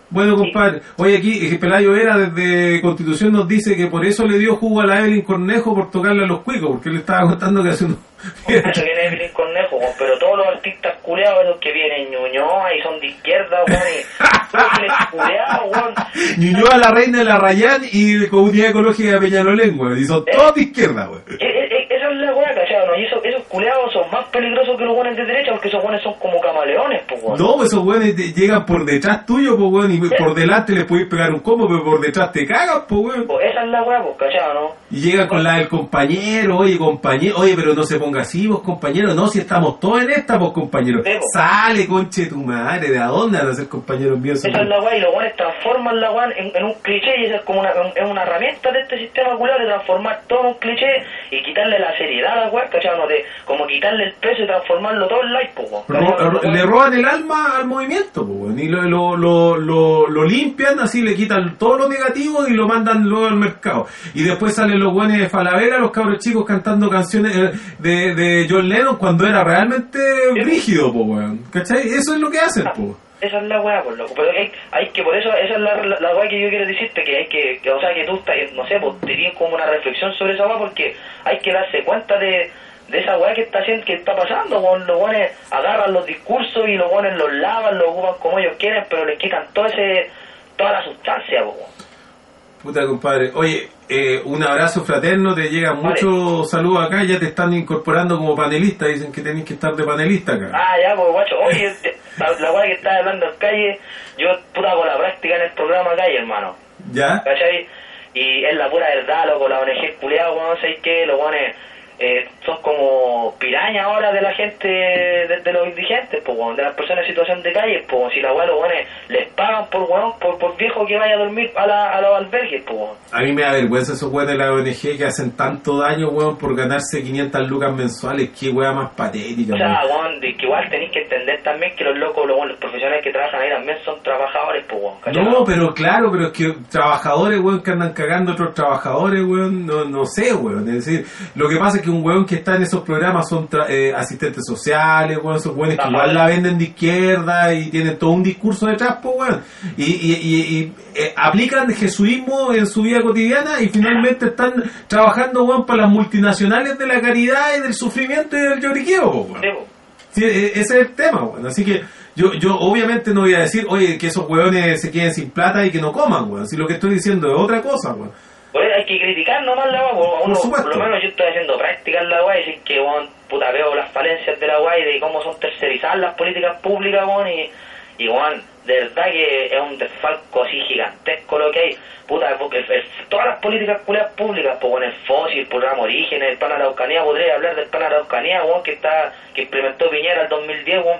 Bueno, compadre, oye, aquí eh, Pelayo Vera desde Constitución nos dice que por eso le dio jugo a la Evelyn Cornejo por tocarle a los cuicos, porque él estaba contando que hace unos... Eso viene Evelyn Cornejo, weón, pero todos los artistas culeados, esos que vienen Ñuñoa y son de izquierda, weón, y todos les culeados, weón. Ñuñoa, la reina de la Rayán y de Comunidad Ecológica de Peñalolén, weón, y son ¿Eh? todos de izquierda, weón. E- e- Esa es la weá, ¿cachai? ¿No? Y esos, esos culeados son más peligrosos que los weones de derecha, porque esos weones son como camaleones, pues, weón. No, esos weones te- llegan por detrás tuyo, pues, weón, y por delante les podéis pegar un combo, pero por detrás te cagas, pues, weón. Pues esa es la weá, pues, ¿cachai? ¿No? Y llegan con la del compañero, oye, compañero, oye, pero no se ponga así, vos, compañero, no, si estamos todos en esta, pues, compañero. Sí, pues. Sale, conche tu madre, ¿de a dónde van a ser compañeros míos? Esa es la weá, y los weones transforman la weá en, en un cliché, y esa es como una, es una herramienta de este sistema culiao de transformar todo en un cliché y quitarle la seriedad a la weá, ¿cachai? ¿No? De como quitarle el peso y transformarlo todo en light, pues, weón. Ro- ro- le roban el alma al movimiento, pues, weón, y lo, lo, lo, lo, lo limpian, así le quitan todo lo negativo y lo mandan luego al mercado. Y después salen los buenos de Falavera, los cabros chicos cantando canciones eh, de, de John Lennon cuando era realmente brígido, pues, weón. ¿Cachai? Eso es lo que hacen, pues. Esa es la weá, pues, loco. Pero hay, hay que, por eso, esa es la, la, la weá que yo quiero decirte, que hay que, que, o sea, que tú estás, no sé, pues, te tienes como una reflexión sobre esa weá, porque hay que darse cuenta de, de esa weá que está haciendo, que está pasando, weón. Los weones agarran los discursos y los weones los lavan, los ocupan como ellos quieren, pero les quitan todo ese, toda la sustancia, pues, weón. Puta, compadre. Oye, eh, un abrazo fraterno, te llegan Vale. muchos saludos acá, ya te están incorporando como panelista, dicen que tenés que estar de panelista acá. Ah, ya, pues, guacho. Oye, la, la weá que estás hablando en calle, yo, puta, con la práctica en el programa calle, hermano. ¿Ya? ¿Cachai? Y es la pura verdad, loco, la O N G culiada, weón, ¿sabes qué? Los weones eh, son como pirañas ahora de la gente, de, de los indigentes, pues, weón, de las personas en situación de calle, pues, si la weá, los weones les pagan por, weón, por, por viejo que vaya a dormir a, la, a los albergues, pues, weón. A mí me da vergüenza esos weones de la O N G que hacen tanto daño, weón, por ganarse quinientas lucas mensuales. Qué wea más patética, O sea, weón. weón, de que igual tenéis que entender también que los locos, los, los profesionales que trabajan ahí también son trabajadores, pues, weón, ¿cachai? No, pero claro, pero es que trabajadores, weón, que andan cagando a otros trabajadores, weón, no, no sé, weón. Es decir, lo que pasa es que un weón que está en esos programas son tra- eh, asistentes sociales, weón, esos weones que Ajá. igual la venden de izquierda y tienen todo un discurso detrás, pues, weón. Y, y, y, y eh, aplican jesuismo en su vida cotidiana y finalmente están trabajando, weón, para las multinacionales de la caridad y del sufrimiento y del lloriqueo, pues, weón. Sí, po. Sí, e- ese es el tema, weón. Así que yo, yo obviamente no voy a decir, oye, que esos weones se queden sin plata y que no coman, weón. Si lo que estoy diciendo es otra cosa, weón. Pues hay que criticar nomás la weá, pues, uno, supuesto. por lo menos yo estoy haciendo práctica en la weá y decir que, weón, puta, veo las falencias de la weá y de cómo son tercerizadas las políticas públicas, weón, y, y weón, de verdad que es un desfalco así gigantesco lo que hay, puta, porque el, el, todas las políticas culiadas públicas, pues, weón, el fósil, el programa Orígenes, el plan a la Araucanía, podría hablar del plan a la Araucanía, weón, que está, que implementó Piñera el dos mil diez, weón,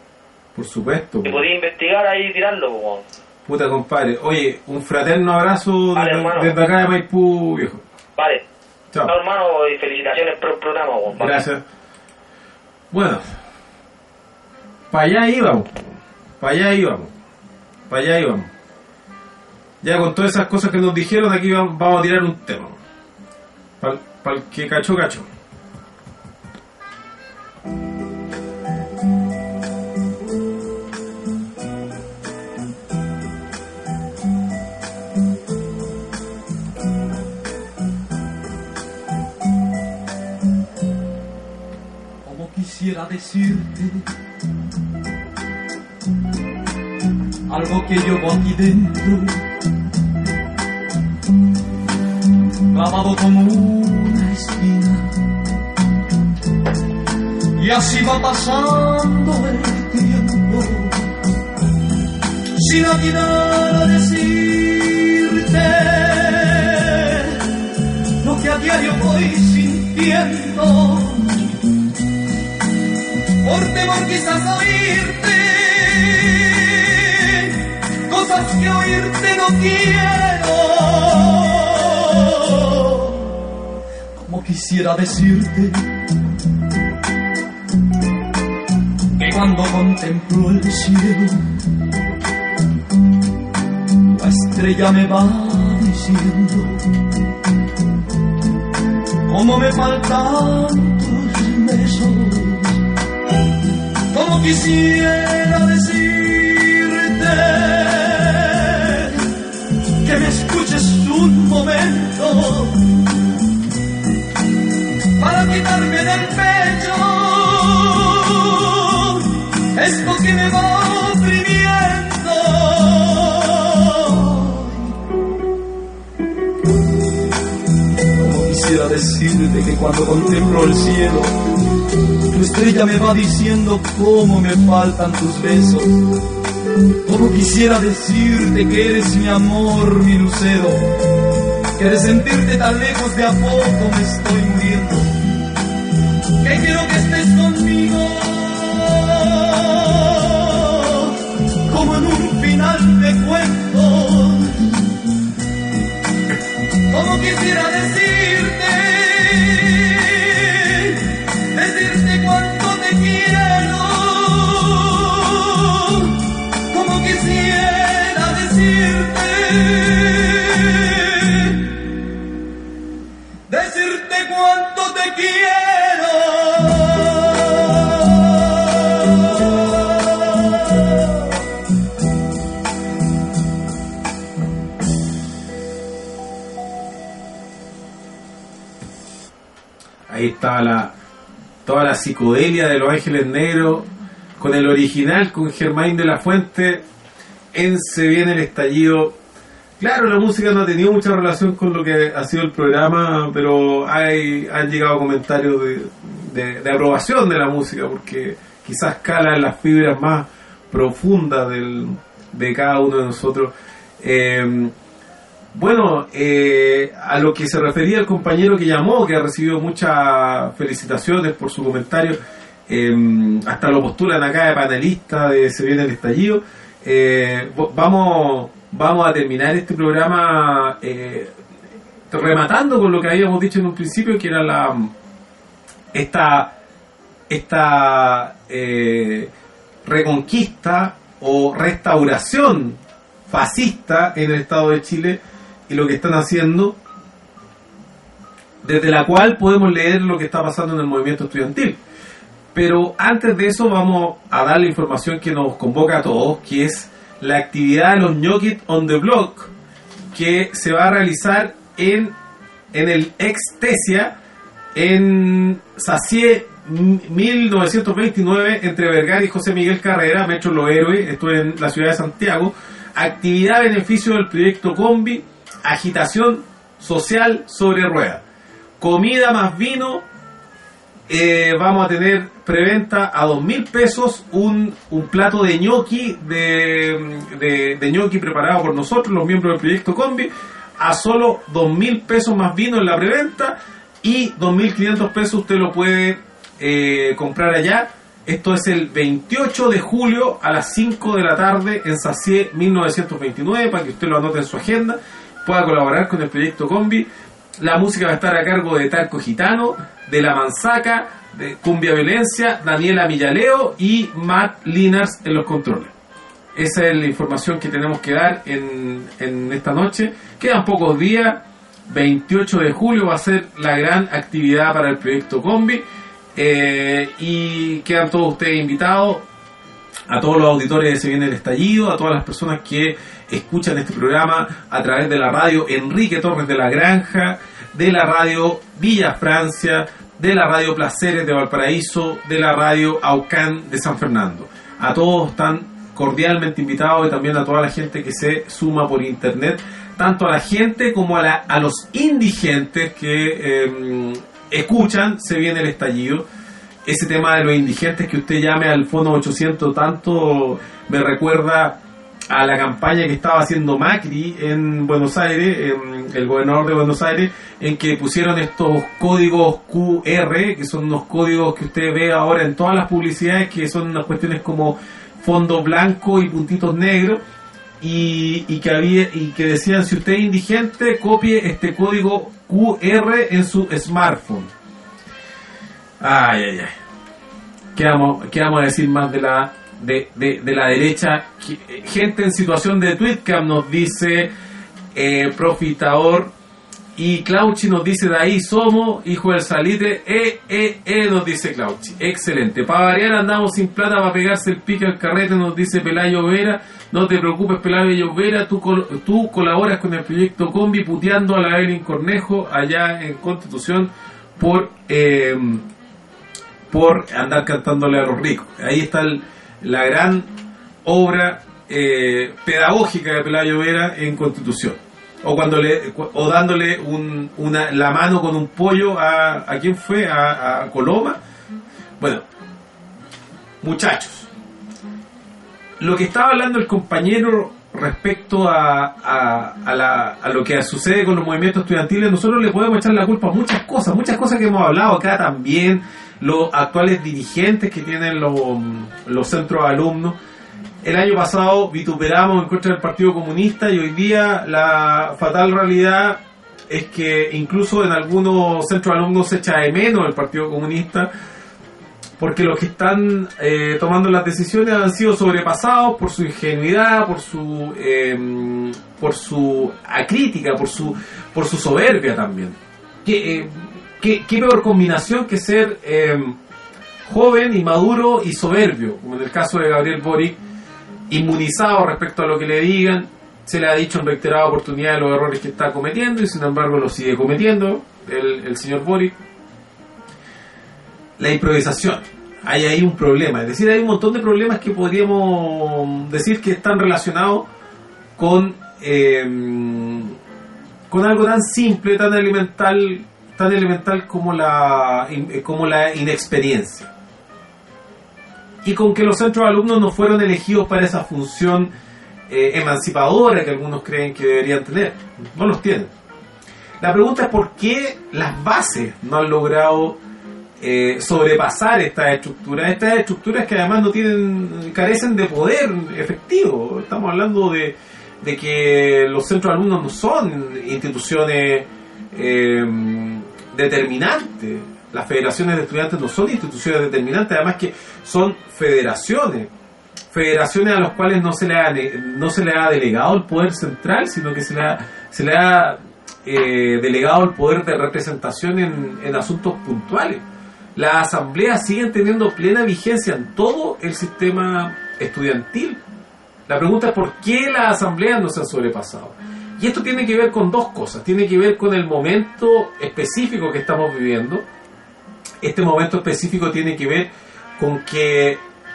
Por supuesto, que weón. podía investigar ahí y tirarlo, pues, weón. Puta, compadre. Oye, un fraterno abrazo Vale, desde, hermano. desde acá de Maipú, viejo. Vale. Chao. No, hermano, y felicitaciones por el programa, weón. Vale. Gracias. Bueno, para allá íbamos. Para allá íbamos. Para allá íbamos. Ya con todas esas cosas que nos dijeron, aquí vamos, vamos a tirar un tema. Para el que cachó, cachó. Como quisiera decirte algo que llevo aquí dentro, clavado como una espina, y así va pasando el tiempo sin atinar a decirte lo que a diario voy sintiendo, por temor quizás a oírte cosas que oírte no quiero. Como quisiera decirte que cuando contemplo el cielo, la estrella me va diciendo cómo me faltan tus besos. Como quisiera decirte para quitarme del pecho esto que me va oprimiendo. Como quisiera decirte que cuando contemplo el cielo, tu estrella me va diciendo cómo me faltan tus besos. Como quisiera decirte que eres mi amor, mi lucero, que de sentirte tan lejos de a poco me estoy muriendo, que quiero que estés conmigo, como en un final de cuentos. Como quisiera decirte, decirte cuánto te quiero, como quisiera decirte, decirte cuánto te quiero. Ahí estaba la, toda la psicodelia de Los Ángeles Negros, con el original, con Germain de la Fuente, en Se Viene el Estallido. Claro, la música no ha tenido mucha relación con lo que ha sido el programa, pero hay, han llegado comentarios de, de, de aprobación de la música, porque quizás cala en las fibras más profundas del, de cada uno de nosotros. Eh, Bueno, eh, a lo que se refería el compañero que llamó, que ha recibido muchas felicitaciones por su comentario, eh, hasta lo postulan acá de panelista de Se Viene el Estallido. Eh, vamos, vamos a terminar este programa eh, rematando con lo que habíamos dicho en un principio, que era la esta, esta eh, reconquista o restauración fascista en el Estado de Chile, y lo que están haciendo, desde la cual podemos leer lo que está pasando en el movimiento estudiantil. Pero antes de eso vamos a dar la información que nos convoca a todos, que es la actividad de los Ñoquis on the Block, que se va a realizar en, en el ex Tesia, en Sacié mil novecientos veintinueve, entre Vergara y José Miguel Carrera, Metro Los Héroes, esto en la ciudad de Santiago. Actividad a beneficio del proyecto Combi, agitación social sobre ruedas, comida más vino. Eh, vamos a tener preventa a dos mil pesos un, un plato de ñoqui de, de, de ñoqui preparado por nosotros, los miembros del proyecto Combi, a solo dos mil pesos más vino en la preventa, y dos mil quinientos pesos usted lo puede eh, comprar allá. Esto es el veintiocho de julio a las cinco de la tarde en Sacié mil novecientos veintinueve, para que usted lo anote en su agenda, pueda colaborar con el proyecto Combi. La música va a estar a cargo de Talco Gitano, de La Manzaca, de Cumbia Violencia, Daniela Millaleo y Matt Linars en los controles. Esa es la información que tenemos que dar en, en esta noche. Quedan pocos días. veintiocho de julio va a ser la gran actividad para el proyecto Combi. Eh, y quedan todos ustedes invitados, a todos los auditores de Se Viene el Estallido, a todas las personas que escuchan este programa a través de la radio Enrique Torres de la Granja, de la radio Villa Francia, de la radio Placeres de Valparaíso, de la radio Aucán de San Fernando. A todos están cordialmente invitados, y también a toda la gente que se suma por internet, tanto a la gente como a, la, a los indigentes que eh, escuchan Se Viene el Estallido. Ese tema de los indigentes, que usted llame al fono ochocientos tanto, me recuerda a la campaña que estaba haciendo Macri en Buenos Aires, en el gobernador de Buenos Aires, en que pusieron estos códigos Q R, que son unos códigos que usted ve ahora en todas las publicidades, que son unas cuestiones como fondo blanco y puntitos negros, y, y que había y que decían: si usted es indigente, copie este código Q R en su smartphone. Ay, ay, ay. ¿Qué vamos, qué vamos a decir más de la de, de, de la derecha? Gente en situación de Twitcam nos dice, eh, profitador Y Clauchi nos dice, de ahí somos, hijo del salitre, eh, eh, eh, nos dice Clauchi. Excelente. Para variar andamos sin plata para pegarse el pique al carrete, nos dice Pelayo Vera. No te preocupes, Pelayo Vera, tú, col tú colaboras con el proyecto Combi puteando a la Evelyn Cornejo allá en Constitución por, eh, por andar cantándole a los ricos. Ahí está el, la gran obra eh, pedagógica de Pelayo Vera en Constitución. O cuando le o dándole un, una, la mano con un pollo a, ¿a quién fue? A, a Coloma. Bueno, muchachos, lo que estaba hablando el compañero respecto a, a, a, la, a lo que sucede con los movimientos estudiantiles, nosotros le podemos echar la culpa a muchas cosas, muchas cosas que hemos hablado acá también, los actuales dirigentes que tienen los, los centros de alumnos. El año pasado vituperamos en contra del Partido Comunista y hoy día la fatal realidad es que incluso en algunos centros de alumnos se echa de menos el Partido Comunista porque los que están eh, tomando las decisiones han sido sobrepasados por su ingenuidad, por su eh, por su acrítica, por su por su soberbia también. ¿Qué, eh, qué, qué peor combinación que ser eh, joven y maduro y soberbio, como en el caso de Gabriel Boric, inmunizado respecto a lo que le digan, se le ha dicho en reiteradas oportunidades los errores que está cometiendo y sin embargo lo sigue cometiendo el, el señor Boric. La improvisación, hay ahí un problema, es decir, hay un montón de problemas que podríamos decir que están relacionados con eh, con algo tan simple, tan elemental, tan elemental como la como la inexperiencia. Y con que los centros de alumnos no fueron elegidos para esa función eh, emancipadora que algunos creen que deberían tener. No los tienen. La pregunta es por qué las bases no han logrado eh, sobrepasar estas estructuras. Estas estructuras que además no tienen, carecen de poder efectivo. Estamos hablando de, de que los centros de alumnos no son instituciones eh, determinantes. Las federaciones de estudiantes no son instituciones determinantes, además que son federaciones, federaciones a las cuales no se le ha, no se le ha delegado el poder central, sino que se le ha, se le ha eh, delegado el poder de representación en, en asuntos puntuales. Las asambleas siguen teniendo plena vigencia en todo el sistema estudiantil. La pregunta es por qué las asambleas no se han sobrepasado. Y esto tiene que ver con dos cosas. Tiene que ver con el momento específico que estamos viviendo. Este momento específico tiene que ver con que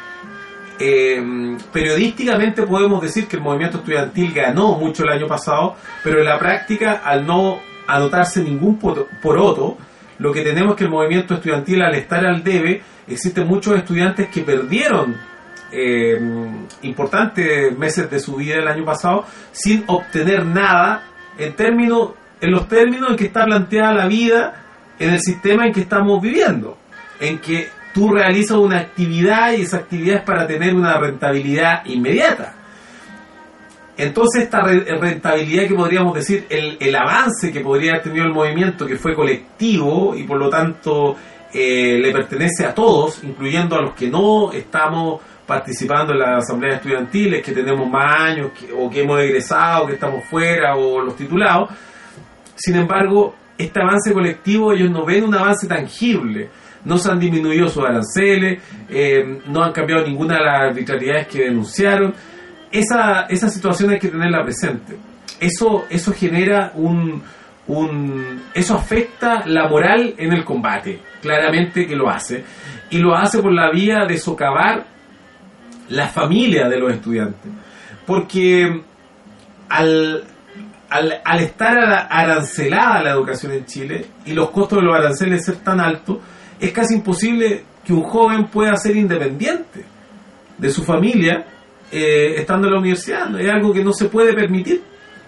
eh, periodísticamente podemos decir que el movimiento estudiantil ganó mucho el año pasado, pero en la práctica, al no anotarse ningún poroto, lo que tenemos es que el movimiento estudiantil, al estar al debe, existen muchos estudiantes que perdieron eh, importantes meses de su vida el año pasado sin obtener nada en términos, en los términos en que está planteada la vida en el sistema en que estamos viviendo, en que tú realizas una actividad y esa actividad es para tener una rentabilidad inmediata. Entonces esta rentabilidad que podríamos decir, el, el avance que podría haber tenido el movimiento, que fue colectivo y por lo tanto eh, le pertenece a todos, incluyendo a los que no estamos participando en las asambleas estudiantiles, que tenemos más años que, o que hemos egresado, que estamos fuera, o los titulados. Sin embargo, este avance colectivo ellos no ven un avance tangible, no se han disminuido sus aranceles, eh, no han cambiado ninguna de las arbitrariedades que denunciaron. Esa, esa situación hay que tenerla presente. Eso, eso genera un, un eso afecta la moral en el combate, claramente que lo hace, y lo hace por la vía de socavar la familia de los estudiantes, porque al Al, al estar arancelada la educación en Chile y los costos de los aranceles ser tan altos, es casi imposible que un joven pueda ser independiente de su familia eh, estando en la universidad. Es algo que no se puede permitir.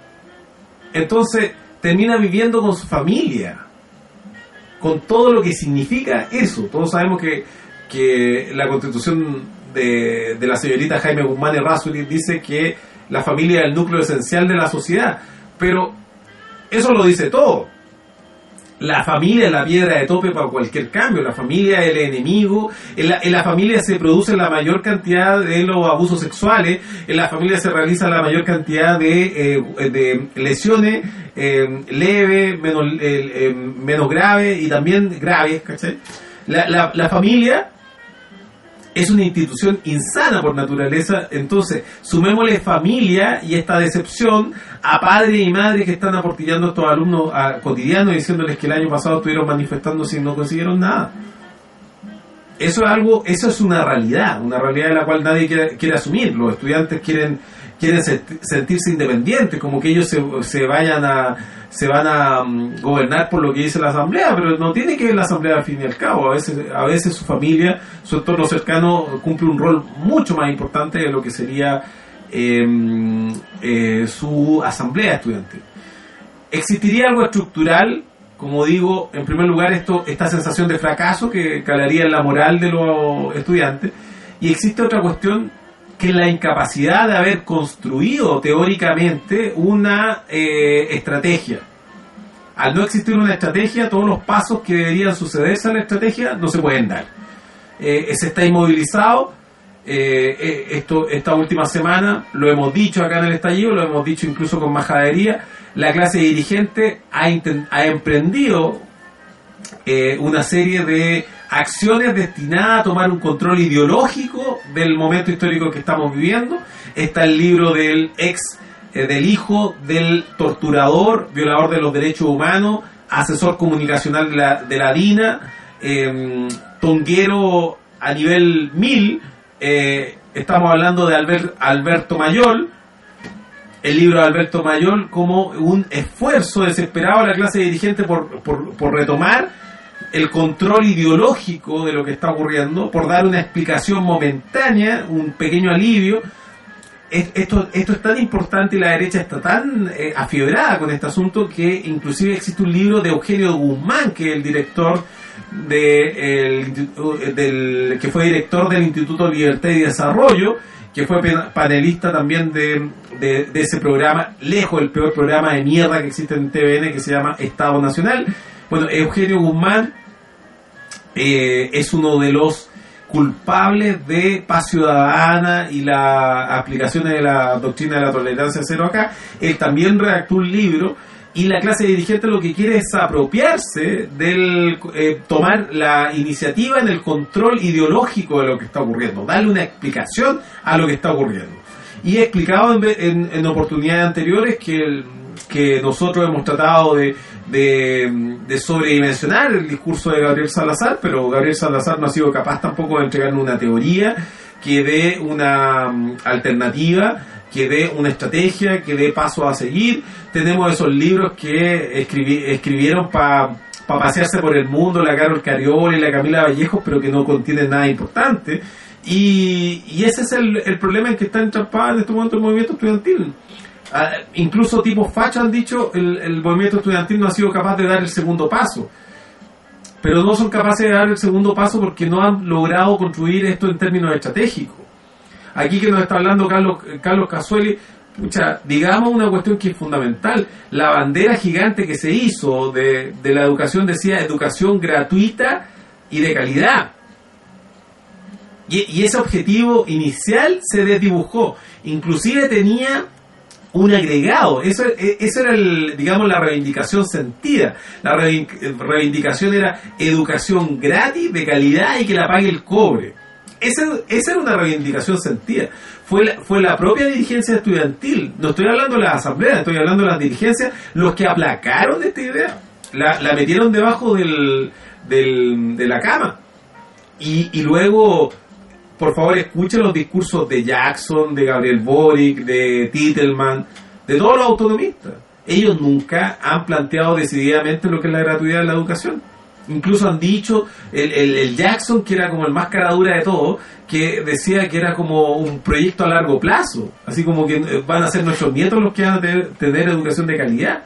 Entonces termina viviendo con su familia, con todo lo que significa eso. Todos sabemos que, que la Constitución de, de la señorita Jaime Guzmán Errázuriz dice que la familia es el núcleo esencial de la sociedad. Pero eso lo dice todo. la familia es la piedra de tope para cualquier cambio, la familia es el enemigo, en la, en la familia se produce la mayor cantidad de los abusos sexuales, en la familia se realiza la mayor cantidad de, eh, de lesiones eh, leves, menos, eh, eh, menos graves y también graves, ¿cachai? La, la, la familia es una institución insana por naturaleza, entonces sumémosle familia y esta decepción a padres y madres que están aportillando a estos alumnos a, cotidianos, diciéndoles que el año pasado estuvieron manifestándose y no consiguieron nada. Eso es algo, eso es una realidad, una realidad de la cual nadie quiere, quiere asumir. Los estudiantes quieren quieren sentirse independientes, como que ellos se, se vayan a se van a um, gobernar por lo que dice la asamblea, pero no tiene que ver la asamblea al fin y al cabo. A veces a veces su familia, su entorno cercano cumple un rol mucho más importante de lo que sería eh, eh, su asamblea estudiantil. ¿Existiría algo estructural? Como digo, en primer lugar, esto esta sensación de fracaso que calaría en la moral de los estudiantes, y existe otra cuestión, que la incapacidad de haber construido teóricamente una eh, estrategia. Al no existir una estrategia, todos los pasos que deberían sucederse a la estrategia no se pueden dar. Eh, se está inmovilizado. Eh, eh, esto esta última semana lo hemos dicho acá en el estallido, lo hemos dicho incluso con majadería, la clase dirigente ha, intent, ha emprendido eh, una serie de acciones destinadas a tomar un control ideológico del momento histórico que estamos viviendo. Está el libro del ex, eh, del hijo del torturador, violador de los derechos humanos, asesor comunicacional de la, de la DINA, eh, tonguero a nivel mil. Eh, estamos hablando de Albert, Alberto Mayol, el libro de Alberto Mayol como un esfuerzo desesperado de la clase dirigente por, por, por retomar el control ideológico de lo que está ocurriendo, por dar una explicación momentánea, un pequeño alivio. Esto, esto es tan importante y la derecha está tan eh, afiebrada con este asunto que inclusive existe un libro de Eugenio Guzmán, que es el director de, el, del, que fue director del Instituto Libertad y Desarrollo, que fue panelista también de, de, de ese programa, lejos el peor programa de mierda que existe en T V N, que se llama Estado Nacional. Bueno, Eugenio Guzmán eh, es uno de los culpables de Paz Ciudadana y las aplicaciones de la doctrina de la tolerancia cero acá. Él también redactó un libro, y la clase dirigente lo que quiere es apropiarse del eh, tomar la iniciativa en el control ideológico de lo que está ocurriendo, darle una explicación a lo que está ocurriendo. Y he explicado en, en, en oportunidades anteriores que, el, que nosotros hemos tratado de, de, de sobredimensionar el discurso de Gabriel Salazar, pero Gabriel Salazar no ha sido capaz tampoco de entregarnos una teoría que dé una um, alternativa, que dé una estrategia, que dé paso a seguir. Tenemos esos libros que escribi escribieron para pa pasearse por el mundo, la Carol Cariola y la Camila Vallejos, pero que no contienen nada importante. Y, y ese es el, el problema en que está entrampado en este momento el movimiento estudiantil. Ah, incluso tipos fachos han dicho el, el movimiento estudiantil no ha sido capaz de dar el segundo paso. Pero no son capaces de dar el segundo paso porque no han logrado construir esto en términos estratégicos. Aquí que nos está hablando Carlos, Carlos Casueli, pucha, digamos una cuestión que es fundamental. La bandera gigante que se hizo de, de la educación decía educación gratuita y de calidad. Y, y ese objetivo inicial se desdibujó. Inclusive tenía un agregado. Eso, eso era, el, digamos, la reivindicación sentida. La reivindicación era educación gratis, de calidad y que la pague el cobre. Esa, esa era una reivindicación sentida. Fue la, fue la propia dirigencia estudiantil. No estoy hablando de la asamblea, estoy hablando de las dirigencias, los que aplacaron esta idea. La, la metieron debajo del, del, de la cama. Y, y luego, por favor, escuchen los discursos de Jackson, de Gabriel Boric, de Titelman, de todos los autonomistas. Ellos nunca han planteado decididamente lo que es la gratuidad de la educación. Incluso han dicho, el, el, el Jackson, que era como el más cara dura de todo, que decía que era como un proyecto a largo plazo, así como que van a ser nuestros nietos los que van a tener, tener educación de calidad.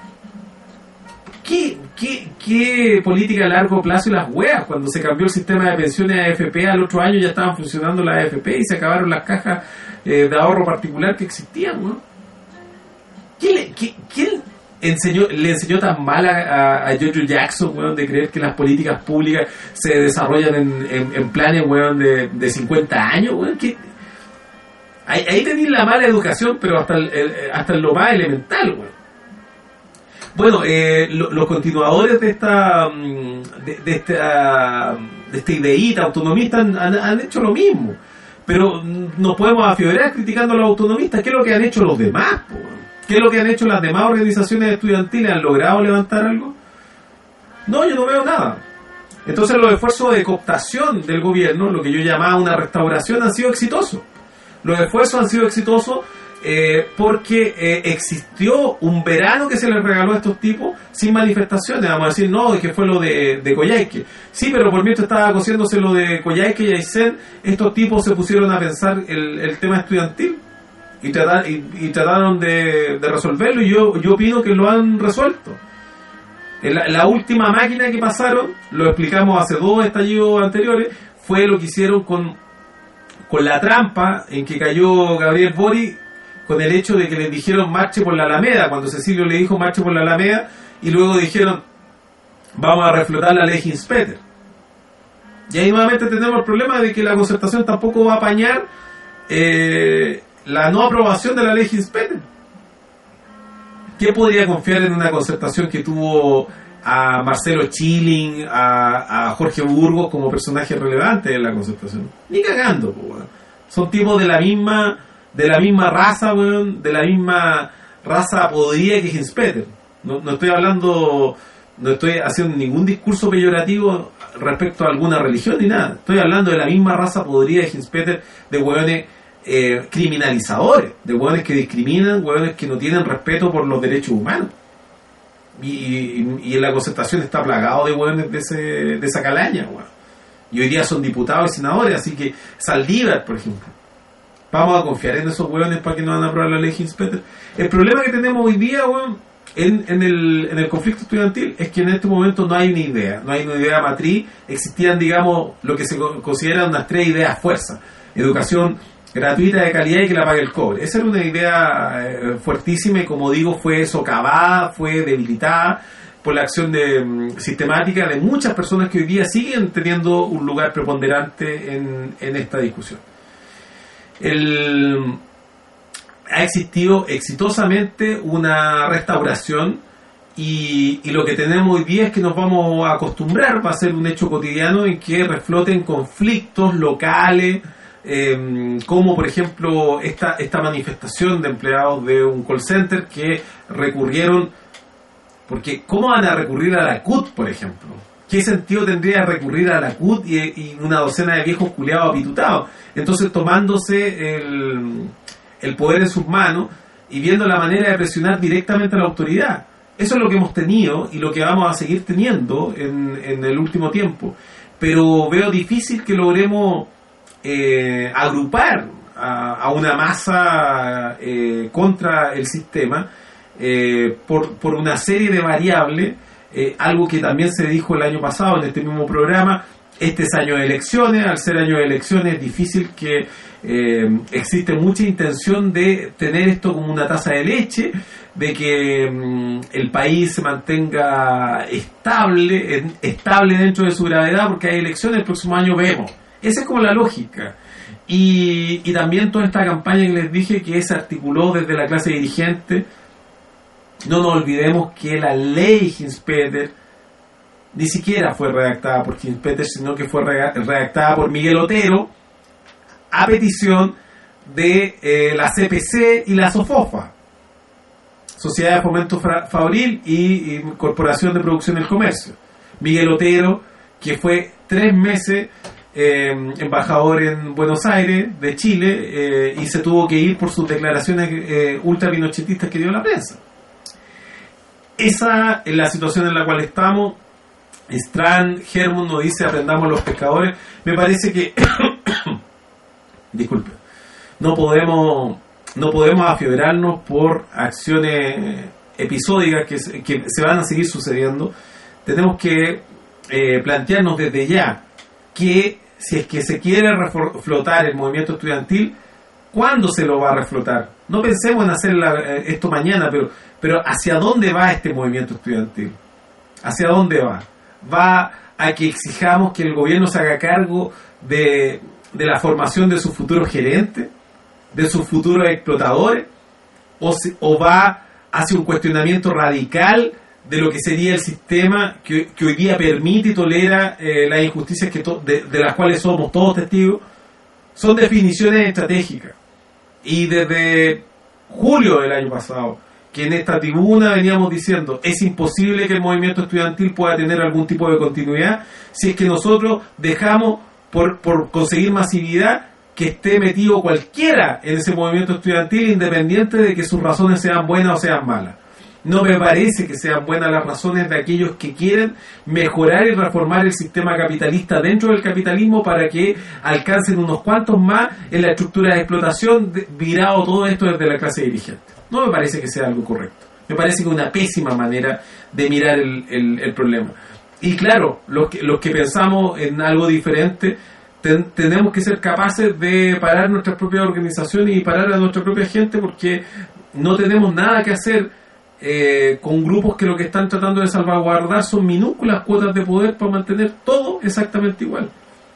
¿Qué, qué, qué política a largo plazo y las hueas? Cuando se cambió el sistema de pensiones a A F P, al otro año ya estaban funcionando las A F P y se acabaron las cajas eh, de ahorro particular que existían, ¿no? ¿Quién, qué, quién, enseñó, le enseñó tan mal a, a George Jackson, weón, de creer que las políticas públicas se desarrollan en, en, en planes, weón, de, de cincuenta años, weón, que ahí, ahí tenéis la mala educación, pero hasta el, el, hasta lo más elemental, weón. Bueno, eh, lo, los continuadores de esta de, de esta de esta ideíta autonomista han, han, han hecho lo mismo, pero nos podemos afiebrar criticando a los autonomistas. ¿Qué es lo que han hecho los demás, po? ¿Qué es lo que han hecho las demás organizaciones estudiantiles? ¿Han logrado levantar algo? No, yo no veo nada. Entonces los esfuerzos de cooptación del gobierno, lo que yo llamaba una restauración, han sido exitosos. Los esfuerzos han sido exitosos eh, porque eh, existió un verano que se les regaló a estos tipos sin manifestaciones. Vamos a decir, no, que fue lo de, de Coyhaique. Sí, pero por mientras estaba cociéndose lo de Coyhaique y Aysén, estos tipos se pusieron a pensar el, el tema estudiantil y, tratar, y, y trataron de, de resolverlo, y yo, yo opino que lo han resuelto. La, la última máquina que pasaron, lo explicamos hace dos estallidos anteriores, fue lo que hicieron con, con la trampa en que cayó Gabriel Boric, con el hecho de que les dijeron marche por la Alameda, cuando Cecilio le dijo marche por la Alameda, y luego dijeron vamos a reflotar la ley Hinspeter. Y ahí nuevamente tenemos el problema de que la concertación tampoco va a apañar eh, la no aprobación de la ley Hinspeter. ¿Qué podría confiar en una concertación que tuvo a Marcelo Chilling, a, a Jorge Burgos como personajes relevantes en la concertación? Ni cagando, pues, bueno. Son tipos de la misma de la misma raza, bueno, de la misma raza podrida que Hinspeter. No, no estoy hablando, no estoy haciendo ningún discurso peyorativo respecto a alguna religión ni nada. Estoy hablando de la misma raza podrida de Hinspeter, de hueones eh, criminalizadores, de hueones que discriminan, hueones que no tienen respeto por los derechos humanos. Y, y, y en la concertación está plagado de hueones de, ese, de esa calaña, hueón. Y hoy día son diputados y senadores, así que Saldívar, por ejemplo. Vamos a confiar en esos hueones para que no van a aprobar la ley Hinspeter. El problema que tenemos hoy día, hueón, en, en, el, en el conflicto estudiantil, es que en este momento no hay una idea, no hay una idea matriz. Existían, digamos, lo que se consideran unas tres ideas fuerzas: educación gratuita, de calidad y que la pague el cobre. Esa era una idea eh, fuertísima y, como digo, fue socavada, fue debilitada por la acción de, um, sistemática de muchas personas que hoy día siguen teniendo un lugar preponderante en, en esta discusión. El, ha existido exitosamente una restauración y, y lo que tenemos hoy día es que nos vamos a acostumbrar, va a ser un hecho cotidiano en que refloten conflictos locales, eh, como por ejemplo esta, esta manifestación de empleados de un call center que recurrieron, porque ¿cómo van a recurrir a la C U T, por ejemplo? ¿Qué sentido tendría recurrir a la C U T y, y una docena de viejos culiados apitutados? Entonces, tomándose el, el poder en sus manos y viendo la manera de presionar directamente a la autoridad. Eso es lo que hemos tenido y lo que vamos a seguir teniendo en, en el último tiempo. Pero veo difícil que logremos eh, agrupar a, a una masa eh, contra el sistema eh, por, por una serie de variables. Eh, algo que también se dijo el año pasado en este mismo programa: este es año de elecciones. Al ser año de elecciones es difícil que eh, existe mucha intención de tener esto como una taza de leche, de que mm, el país se mantenga estable, en, estable dentro de su gravedad, porque hay elecciones, el próximo año vemos. Esa es como la lógica. Y, y también toda esta campaña que les dije que se articuló desde la clase dirigente. No nos olvidemos que la ley Hinspeter ni siquiera fue redactada por Hinspeter, sino que fue redactada por Miguel Otero a petición de eh, la C P C y la SOFOFA, Sociedad de Fomento Fabril y, y Corporación de Producción del Comercio. Miguel Otero, que fue tres meses eh, embajador en Buenos Aires de Chile eh, y se tuvo que ir por sus declaraciones eh, ultra pinochetistas que dio a la prensa. Esa es la situación en la cual estamos. Strand Hermon nos dice: aprendamos los pescadores. Me parece que disculpe, no podemos no podemos afiebrarnos por acciones episódicas que, que se van a seguir sucediendo. Tenemos que eh, plantearnos desde ya que si es que se quiere reflotar el movimiento estudiantil, ¿Cuándo se lo va a reflotar? No pensemos en hacer la, esto mañana, pero, pero ¿hacia dónde va este movimiento estudiantil? ¿Hacia dónde va? ¿Va a que exijamos que el gobierno se haga cargo de, de la formación de sus futuros gerentes, de sus futuros explotadores? ¿O, se, o va hacia un cuestionamiento radical de lo que sería el sistema que, que hoy día permite y tolera eh, las injusticias que to, de, de las cuales somos todos testigos? Son definiciones estratégicas. Y desde julio del año pasado, que en esta tribuna veníamos diciendo, es imposible que el movimiento estudiantil pueda tener algún tipo de continuidad si es que nosotros dejamos por, por conseguir masividad que esté metido cualquiera en ese movimiento estudiantil, independiente de que sus razones sean buenas o sean malas. No me parece que sean buenas las razones de aquellos que quieren mejorar y reformar el sistema capitalista dentro del capitalismo para que alcancen unos cuantos más en la estructura de explotación, de, virado todo esto desde la clase dirigente. No me parece que sea algo correcto. Me parece que es una pésima manera de mirar el, el, el problema. Y claro, los que, los que pensamos en algo diferente, ten, tenemos que ser capaces de parar nuestras propias organizaciones y parar a nuestra propia gente, porque no tenemos nada que hacer Eh, con grupos que lo que están tratando de salvaguardar son minúsculas cuotas de poder para mantener todo exactamente igual,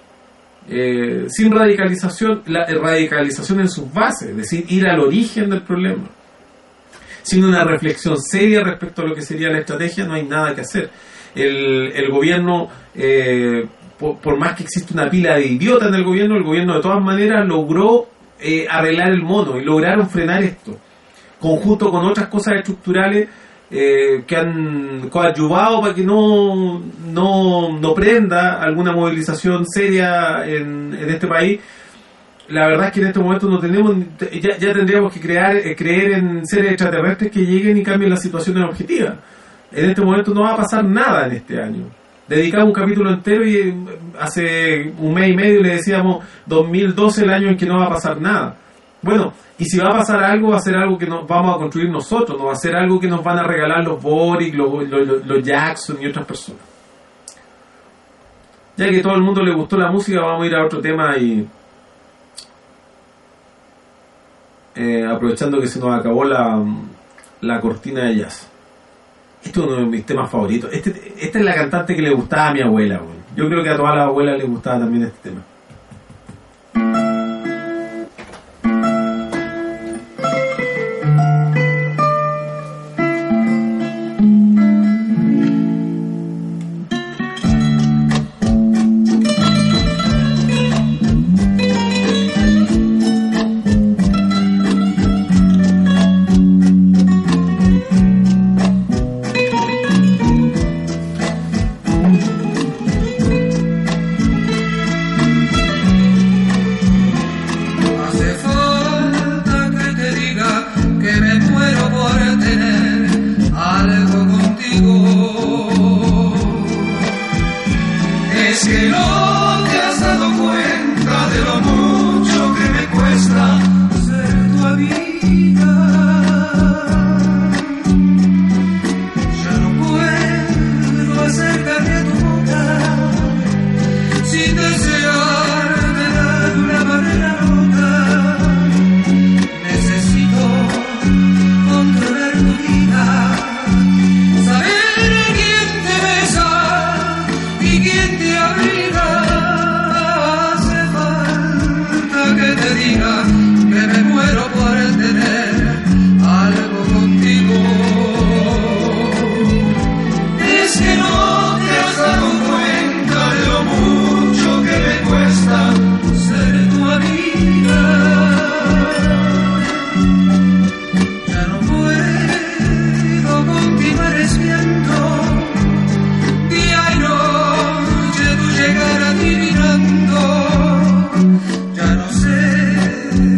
eh, sin radicalización, la radicalización en sus bases, es decir, ir al origen del problema, sin una reflexión seria respecto a lo que sería la estrategia. No hay nada que hacer. El, el gobierno, eh, por, por más que existe una pila de idiotas en el gobierno, el gobierno de todas maneras logró eh, arreglar el mono y lograron frenar esto, conjunto con otras cosas estructurales eh, que han coadyuvado para que no, no, no prenda alguna movilización seria en, en este país. La verdad es que en este momento no tenemos, ya, ya tendríamos que crear, eh, creer en seres extraterrestres que lleguen y cambien las situaciones objetivas. En este momento no va a pasar nada en este año. Dedicamos un capítulo entero y eh, hace un mes y medio le decíamos dos mil doce el año en que no va a pasar nada. Bueno, y si va a pasar algo, va a ser algo que nos vamos a construir nosotros, no va a ser algo que nos van a regalar los Boric, los, los, los Jackson y otras personas. Ya que a todo el mundo le gustó la música, vamos a ir a otro tema y eh, aprovechando que se nos acabó la, la cortina de jazz. Este es uno de mis temas favoritos. Este, esta es la cantante que le gustaba a mi abuela, güey. Yo creo que a todas las abuelas les gustaba también este tema. Adivinando, ya no sé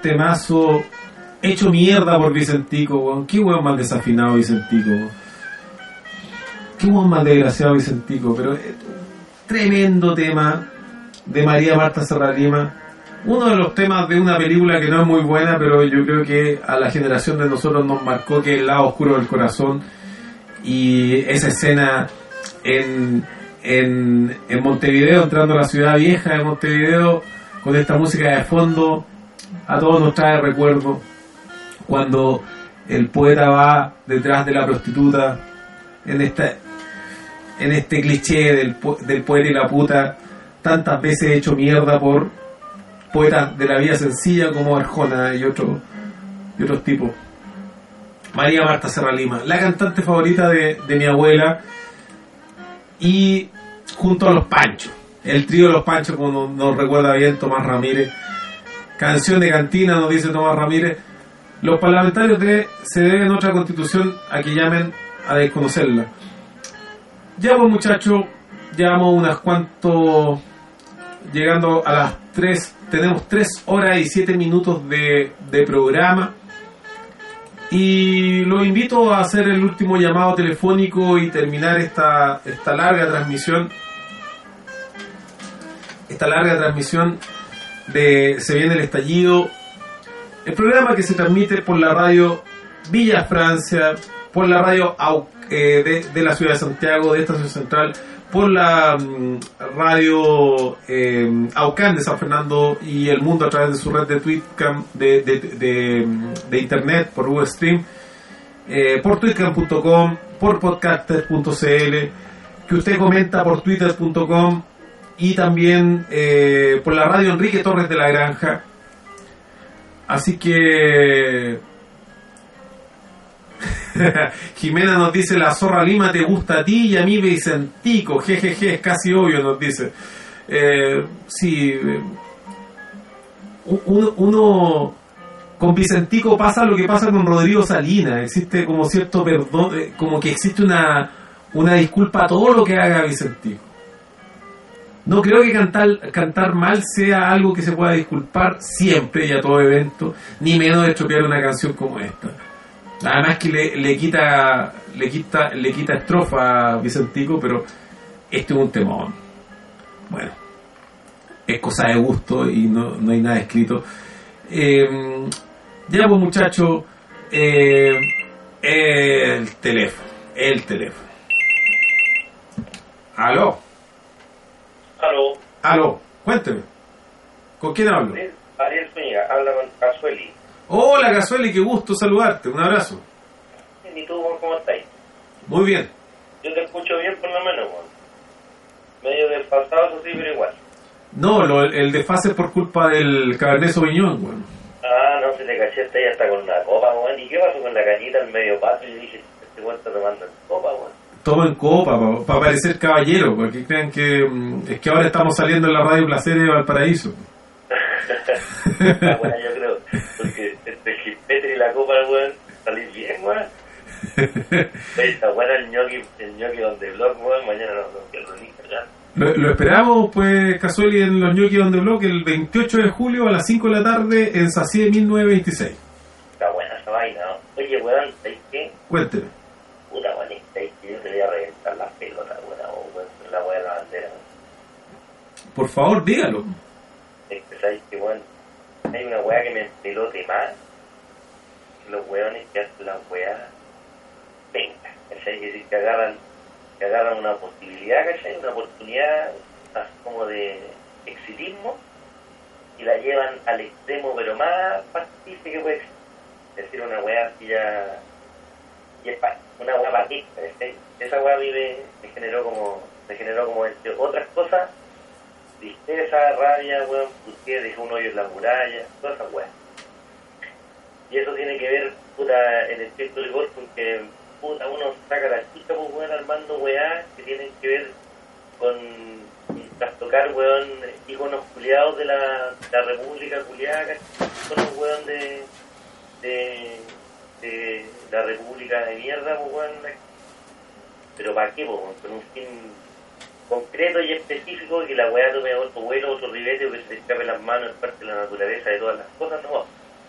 temazo hecho mierda por Vicentico, weón. Qué weón más desafinado Vicentico, weón. Qué weón más desgraciado Vicentico, pero eh, tremendo tema de María Marta Serralima. Uno de los temas de una película que no es muy buena, pero yo creo que a la generación de nosotros nos marcó, que es El lado oscuro del corazón. Y esa escena en, en, en Montevideo, entrando a la ciudad vieja de Montevideo, con esta música de fondo, a todos nos trae recuerdo cuando el poeta va detrás de la prostituta, en esta en este cliché del, del poeta y la puta, tantas veces hecho mierda por poetas de la vida sencilla como Arjona y otros y otros tipos. María Marta Serralima, la cantante favorita de, de mi abuela, y junto a los Panchos, el trío de los Panchos, como nos, nos recuerda bien Tomás Ramírez. Canción de cantina, nos dice Tomás Ramírez. Los parlamentarios de, se deben otra constitución a que llamen a desconocerla. Ya pues, muchachos, llevamos unas cuantos, llegando a las tres, tenemos tres horas y siete minutos de, de programa, y los invito a hacer el último llamado telefónico y terminar esta, esta larga transmisión, esta larga transmisión de Se Viene el Estallido, el programa que se transmite por la radio Villa Francia, por la radio Au, eh, de, de la ciudad de Santiago, de Estación Central, por la um, radio eh, Aucán de San Fernando y el mundo a través de su red de Twitcam, de, de, de, de, de internet, por Ustream, eh, por twitcam punto com, por podcaster punto c l, que usted comenta por twitter punto com, y también eh, por la radio Enrique Torres de la Granja. Así que Jimena nos dice: la Zorra Lima te gusta a ti y a mí Vicentico, jejeje, es casi obvio, nos dice. Eh, sí, uno, uno con Vicentico pasa lo que pasa con Rodrigo Salinas, existe como cierto perdón, como que existe una, una disculpa a todo lo que haga Vicentico. No creo que cantar, cantar mal sea algo que se pueda disculpar siempre y a todo evento, ni menos de estropear una canción como esta. Además que le, le quita le quita le quita estrofa a Vicentico, pero este es un temón. Bueno, es cosa de gusto y no, no hay nada escrito. Eh, ya pues, muchachos, eh, el teléfono, el teléfono. ¿Aló? Aló. Aló, cuénteme. ¿Con quién hablo? Ariel Zúñiga, habla con Cazueli. Hola, Cazueli, qué gusto saludarte. Un abrazo. ¿Y tú cómo estáis? Muy bien. Yo te escucho bien por lo menos, weón. Medio desfasado, eso sí, pero igual. No, lo, el desfase es por culpa del Cabernet Sauvignon, weón. Ah, no, se te cachaste ahí hasta con una copa, weón. ¿Y qué pasó con la cañita al medio paso? Y dije, este weón está tomando en copa, weón. Tomo en copa, para pa parecer caballero, porque creen que mm, es que ahora estamos saliendo en la radio Placeres de Valparaíso. Ah, bueno, yo creo, porque entre el chipete y la copa, weón, salís bien, weón. Está bueno el ñoqui, el ñoqui donde blog, weón, mañana nos no, pierdo el link, ya. Lo, lo esperamos, pues, Cazueli, en los ñoquis donde blog el veintiocho de julio a las cinco de la tarde en Sacie mil novecientos veintiséis. Está buena esa vaina, ¿no? Oye, weón, ¿sabes qué? Cuénteme. Puta, weón, ¿sabes qué? Yo te voy a reventar las pelotas, weón, weón, la weá de la bandera, weón. Por favor, dígalo. Es que, ¿sabes qué, weón? Hay una weá que me pelote más. Los weones que hacen las weas venga, ¿cachai? Es decir, que agarran, que agarran una posibilidad, ¿cachai? Una oportunidad así como de exitismo y la llevan al extremo, pero más factible que puede existir. Es decir, una wea así ya, ya es una wea patista, ¿cachai? Esa wea vive, me generó como, me generó como entre otras cosas, tristeza, rabia, weón, porque dejó un hoyo en la muralla, todas esas weas. Y eso tiene que ver, puta, en el efecto de rigor, porque, puta, uno saca la chica, pues, weón, armando weá que tienen que ver con trastocar, weón, íconos culiados de la, la república culiada, con un weón de, de, de la república de mierda, pues, weón. Pero ¿para qué, pues, con un fin concreto y específico, que la weá tome otro vuelo, otro ribete, o que se le escape las manos, es parte de la naturaleza de todas las cosas, no.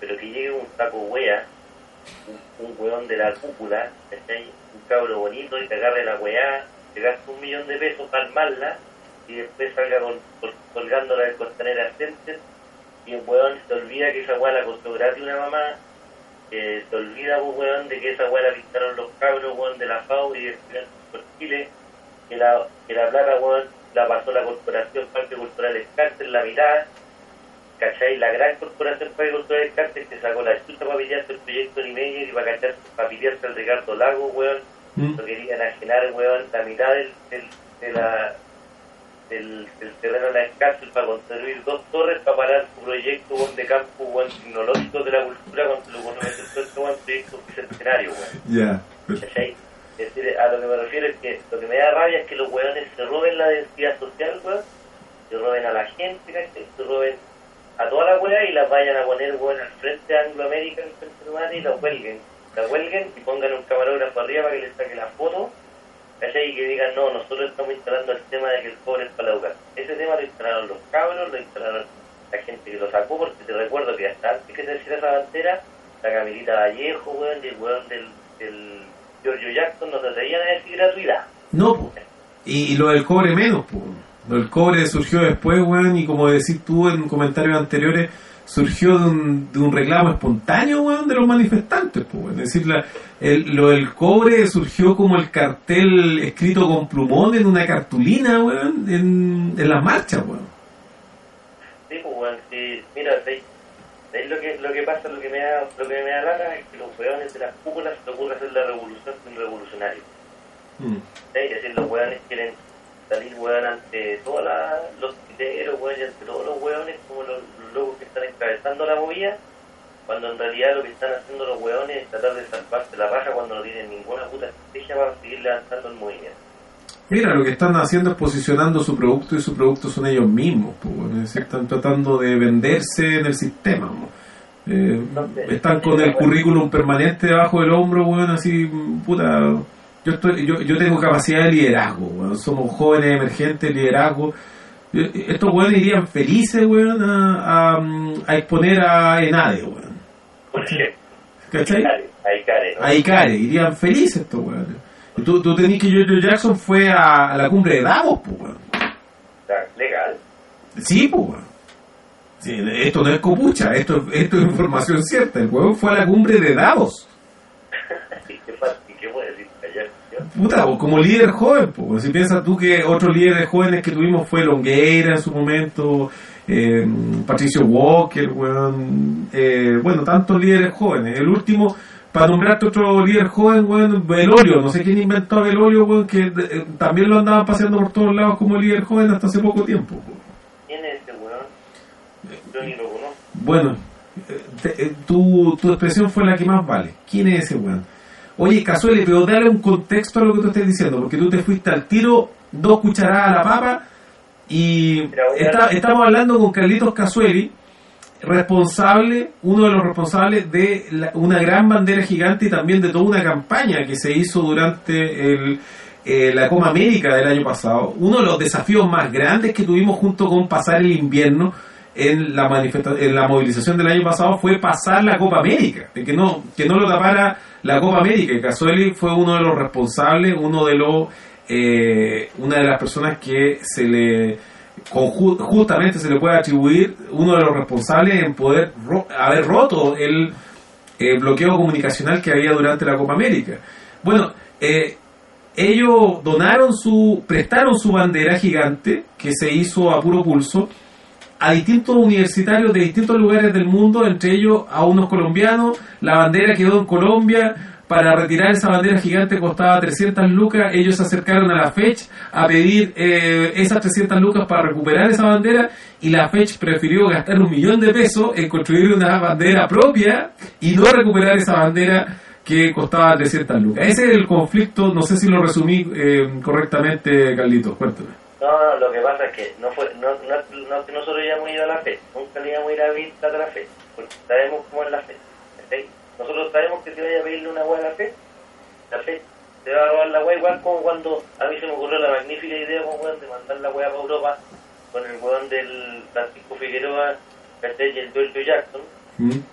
pero que llegue un saco wea, un, un weón de la cúpula, ¿cachai? Un cabro bonito y te agarre la weá, te gasta un millón de pesos para armarla y después salga con, con, colgándola del Costanera Center y un weón se olvida que esa weá la costó gratis una mamá, eh, se olvida un weón de que esa weá la pintaron los cabros, weón, de la F A U y de por Chile, que la, que la plata, weón, la pasó la Corporación Parque Cultural Descartes, la mitad, ¿cachai? La gran Corporación Parque Cultural Descartes que sacó la chuta para pillarse el proyecto Niemeyer y para, cachar, para pillarse al Ricardo Lago, weón, mm. lo querían enajenar, weón, la mitad del, del, de la, del, del terreno de la Descartes para construir dos torres para parar su proyecto, weón, de campo, weón, tecnológico de la cultura con lo que este weón proyecto bicentenario, weón. Ya. Yeah. ¿Cachai? Es decir, a lo que me refiero es que lo que me da rabia es que los weones se roben la densidad social, weón, se roben a la gente, ¿cachai? Se roben a toda la weá y las vayan a poner, weón, al frente de Anglo American y la huelguen, la huelguen y pongan un camarógrafo arriba para que les saque la foto, ¿cachai? Y que digan, no, nosotros estamos instalando el tema de que el cobre es para la educación. Ese tema lo instalaron los cabros, lo instalaron la gente que lo sacó, porque te recuerdo que hasta antes que se hiciera esa bandera, la Camilita Vallejo, weón, y el weón del, del Giorgio Jackson nos traían a decir gratuidad. No, po. Y, y lo del cobre menos, po. Lo del cobre surgió después, weón, y como decís tú en comentarios anteriores, surgió de un, de un reclamo espontáneo, weón, de los manifestantes, po, weón. Es decir, la, el, lo del cobre surgió como el cartel escrito con plumón en una cartulina, weón, en, en las marchas, weón. Sí, pues, weón, sí, mira, sí. Es lo que lo que pasa, lo que me da lo que me da lata es que los weones de las cúpulas se ocurre hacer la revolución sin revolucionario. Mm. Es decir, los weones quieren salir, weón, ante todos los titeros, weón, y ante todos los weones como los, los locos que están encabezando la movida, cuando en realidad lo que están haciendo los weones es tratar de salvarse la paja cuando no tienen ninguna puta estrategia para seguir levantando el movimiento. Mira, lo que están haciendo es posicionando su producto y su producto son ellos mismos, pues, bueno, es decir, están tratando de venderse en el sistema, ¿no? eh, no sé, están con el currículum permanente debajo del hombro, bueno, así, puta, yo estoy, yo, yo tengo capacidad de liderazgo, bueno, somos jóvenes emergentes, liderazgo, estos weones irían felices, weón, a, a, a exponer a ENADE, weón. ¿Por qué? ¿Cachai? A Icare, ¿no? A Icare, irían felices estos weones. Tú, tú tenés que Giorgio Jackson fue a, a la cumbre de Davos, pues, weón. ¿Legal? Sí, pues, weón. Sí, esto no es copucha, esto, esto es información cierta. El weón fue a la cumbre de Davos. ¿Y qué, ¿Y qué puede decir allá? Puta, como líder joven, pues. Si piensas tú que otros líderes jóvenes que tuvimos fue Longueira en su momento, eh, Patricio Walker, weón, eh, bueno, tantos líderes jóvenes. El último, para nombrarte otro líder joven, weón, Belolio, no sé quién inventó a Belolio, weón, que eh, también lo andaban paseando por todos lados como líder joven hasta hace poco tiempo, weón. ¿Quién es ese weón? Yo ni lo conozco. Bueno, te, tu, tu expresión fue la que más vale. ¿Quién es ese weón? Oye, Casuele, pero dale un contexto a lo que tú estás diciendo, porque tú te fuiste al tiro, dos cucharadas a la papa, y está, estamos hablando con Carlitos Casueli, responsable, uno de los responsables de la, una gran bandera gigante y también de toda una campaña que se hizo durante el, eh, la Copa América del año pasado. Uno de los desafíos más grandes que tuvimos junto con pasar el invierno en la manifesta- en la movilización del año pasado fue pasar la Copa América, de que no, que no lo tapara la Copa América. Y Casueli fue uno de los responsables, uno de los eh, una de las personas que se le con, justamente se le puede atribuir uno de los responsables en poder ro- haber roto el eh, bloqueo comunicacional que había durante la Copa América. Bueno, eh, ellos donaron su, prestaron su bandera gigante que se hizo a puro pulso a distintos universitarios de distintos lugares del mundo, entre ellos a unos colombianos. La bandera quedó en Colombia. Para retirar esa bandera gigante costaba trescientas lucas. Ellos se acercaron a la FECH a pedir eh, esas trescientas lucas para recuperar esa bandera, y la FECH prefirió gastar un millón de pesos en construir una bandera propia y no recuperar esa bandera que costaba trescientas lucas. Ese es el conflicto. No sé si lo resumí eh, correctamente, Carlitos, cuéntame. No, lo que pasa es que no fue, no, no, no que nosotros hayamos ido a la FED, nunca le íbamos a ir a visitar a la FED, porque sabemos cómo es la FED, ¿sí? Nosotros sabemos que si vaya a pedirle una hueá a la FED, la FED te va a robar la hueá, igual como cuando a mí se me ocurrió la magnífica idea, como weón, de mandar la hueá para Europa con el hueón del Francisco Figueroa, ¿cachai? Y el Giorgio Jackson, ¿Mm?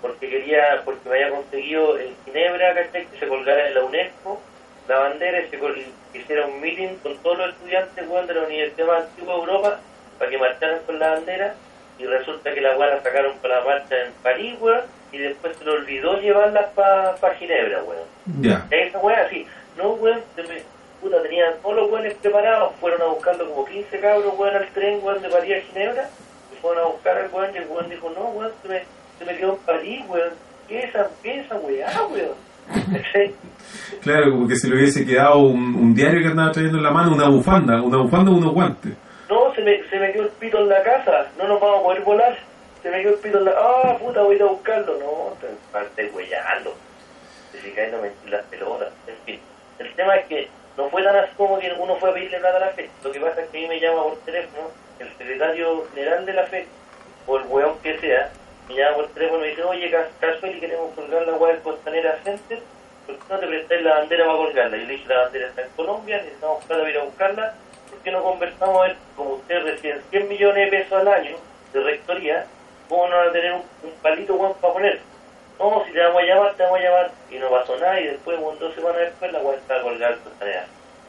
porque quería, porque me había conseguido en Ginebra, ¿cachai? Que se colgara en la UNESCO la bandera y se col- hiciera un meeting con todos los estudiantes, weón, de la Universidad más antigua de Europa para que marcharan con la bandera, y resulta que la weá la sacaron para la marcha en París, weón, y después se le olvidó llevarla para pa Ginebra, weón. Ya. Esa weá así, no, weón, se me, puta, tenían todos los weones preparados, fueron a buscarlo como quince cabros, weón, al tren, weón, de París a Ginebra, y fueron a buscar al weón, y el weón dijo, no, weón, se me, se me quedó en París, weón, ¿qué es esa, qué es esa weá, weón? ¿Sí? Claro, como que se le hubiese quedado un, un diario que andaba trayendo en la mano, una bufanda, una bufanda o unos guantes. No, se me, se me quedó el pito en la casa, no nos vamos a poder volar, se me quedó el pito en la... Ah, puta, voy a ir a buscarlo. No, te estoy huellando, te si caes no me las pelotas, en fin. El tema es que no fue tan así como que uno fue a pedirle plata a la fe. Lo que pasa es que a mí me llama por teléfono el secretario general de la fe, o el weón que sea, me llama por teléfono y dice, oye, Casuel, y queremos colgar la weá del Costanera Center, ¿por qué no te prestáis la bandera para colgarla? Y le dije, la bandera está en Colombia, necesitamos plata para ir a buscarla, ¿por qué no conversamos a ver, como ustedes reciben cien millones de pesos al año de rectoría, cómo no van a tener un, un palito, weón, para poner? No, si te vamos a llamar, te vamos a llamar, y no pasó nada, y después, bueno, dos semanas después, la weá está colgada en Costanera.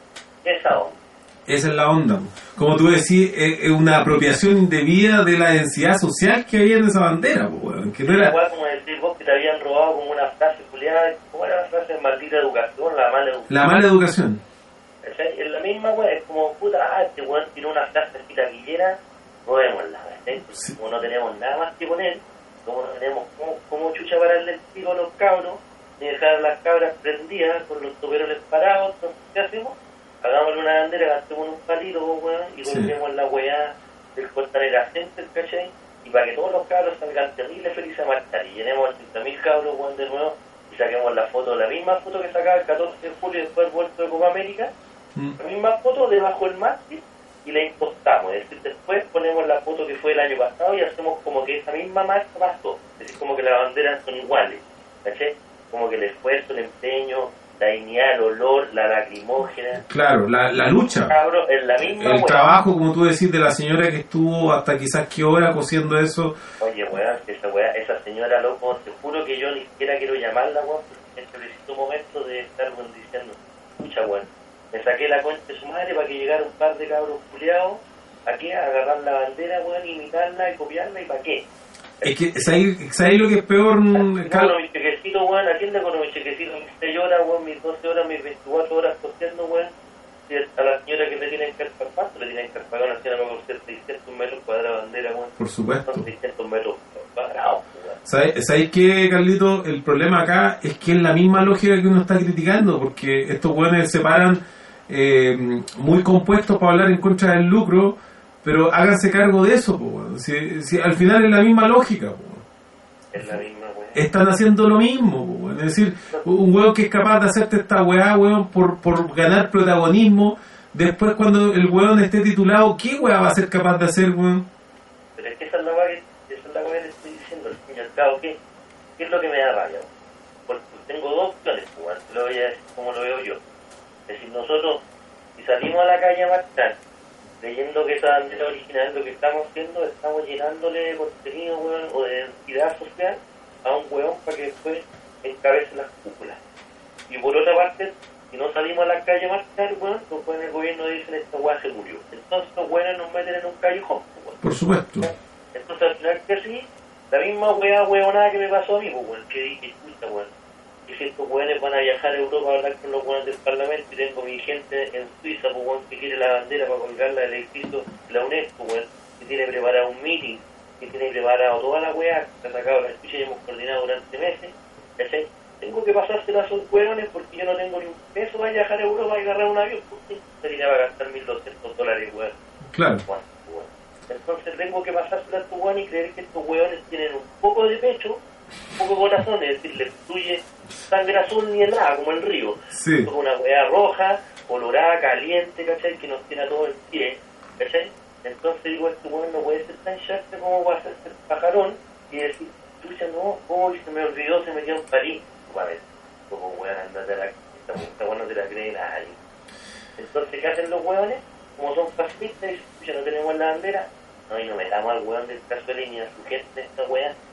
Esa onda. Esa es la onda. Como tú decís, es, es una apropiación indebida de la densidad social que había en esa bandera, po, weón, que no era... Igual como decir vos que te habían robado como una frase culiada, ¿cómo era la frase? Maldita educación, la mala educación. La mala educación. O sea, es la misma weá, es como, puta, ah, este weón tiene una frase así taquillera, robémosla, ¿verdad? Sí. Como no tenemos nada más que poner, como no tenemos como, como chucha para darle el tiro a los cabros, ni dejar a las cabras prendidas con los toperoles parados, entonces, ¿qué hacemos? Hagámosle una bandera, gastemos un palito, weón, y colguemos la weá del Costanera Center, ¿cachai? Y para que todos los cabros salgan terribles felices a marchar, y llenemos ochenta mil cabros, weón, de nuevo, y saquemos la foto, la misma foto que sacaba el catorce de julio después del vuelto de Copa América, mm. la misma foto debajo del mástil, y la impostamos, es decir, después ponemos la foto que fue el año pasado y hacemos como que esa misma marcha pasó, es decir, como que las banderas son iguales, ¿cachai? Como que el esfuerzo, el empeño, la dignidad, el olor, la lacrimógena. Claro, la, la lucha. Cabro, en la misma el weá. trabajo, como tú decís, de la señora que estuvo hasta quizás qué hora cosiendo eso. Oye, weón, esa weá, esa señora, loco, te juro que yo ni siquiera quiero llamarla, weón, porque en este preciso momento de estar, weón, diciendo, escucha, weón, me saqué la concha de su madre para que llegara un par de cabros culiados aquí a agarrar la bandera, weón, imitarla y copiarla, ¿y para qué? Es que, ¿sabes, ¿sabes lo que es peor? Bueno, mi chequecito, weón, atiende con mi chequecito, mis seis horas, weón, mis doce horas, mis veinticuatro horas cosiendo, weón. Y a la señora que le tienen que arpar, ¿cuánto le tienen que arpar a una señora para coser seiscientos metros cuadrados de bandera, weón? Por supuesto. Son seiscientos metros cuadrados, weón. ¿Sabes, ¿Sabes qué, Carlito? El problema acá es que es la misma lógica que uno está criticando, porque estos weones se paran eh, muy compuestos para hablar en contra del lucro. Pero háganse cargo de eso, po, si, si al final es la misma lógica, po. Es la misma, weón. Están haciendo lo mismo, po. Es decir, un weón que es capaz de hacerte esta weá, weón, por, por ganar protagonismo, después cuando el weón esté titulado, ¿qué weá va a ser capaz de hacer, weón? Pero es que esa es la weá que, esa es la weá que le estoy diciendo, al fin y al cabo, ¿qué, ¿qué es lo que me da rabia? Porque tengo dos opciones, weón, te lo voy a decir como lo veo yo. Es decir, nosotros, si salimos a la calle a marchar, leyendo que esa bandera original, lo que estamos haciendo, estamos llenándole de contenido, weón, o de identidad social a un weón para que después encabece las cúpulas. Y por otra parte, si no salimos a la calle a marchar, weón, los weones del gobierno dicen esta weá se murió. Entonces los weones nos meten en un callejón, weón. Por supuesto. Entonces al final que sí, la misma weá weonada que me pasó a mí, weón, que dije, escucha, weón, que si estos weones van a viajar a Europa a hablar con los weones del Parlamento y tengo mi gente en Suiza, pues weón, que quiere la bandera para colgarla del edificio de la UNESCO, weón, que tiene preparado un meeting, que tiene preparado toda la weá, que ha sacado la escucha y hemos coordinado durante meses, ¿cachai? Tengo que pasársela a esos weones porque yo no tengo ni un peso para viajar a Europa y agarrar un avión, porque sería para gastar mil doscientos dólares, weón. Claro. Weón, weón. Entonces tengo que pasársela a estos weones y creer que estos weones tienen un poco de pecho, un poco de corazón, es decir, les fluye sangre azul ni helada como el río. Sí. Como una weá roja, colorada, caliente, ¿cachai? Que nos tiene a todo el pie, ¿cachai? Entonces digo, este weón no puede ser tan chaste como va a ser el pajarón y decir, chucha, no, oh, se me olvidó, se metió en París. A ver, como weón, andate a la esta, esta weón no te la cree nadie. Entonces, ¿qué hacen los weones? Como son pacifistas, dicen, chucha, no tenemos la bandera, no, y no metamos al weón del Casuel ni a su gente, esta weá,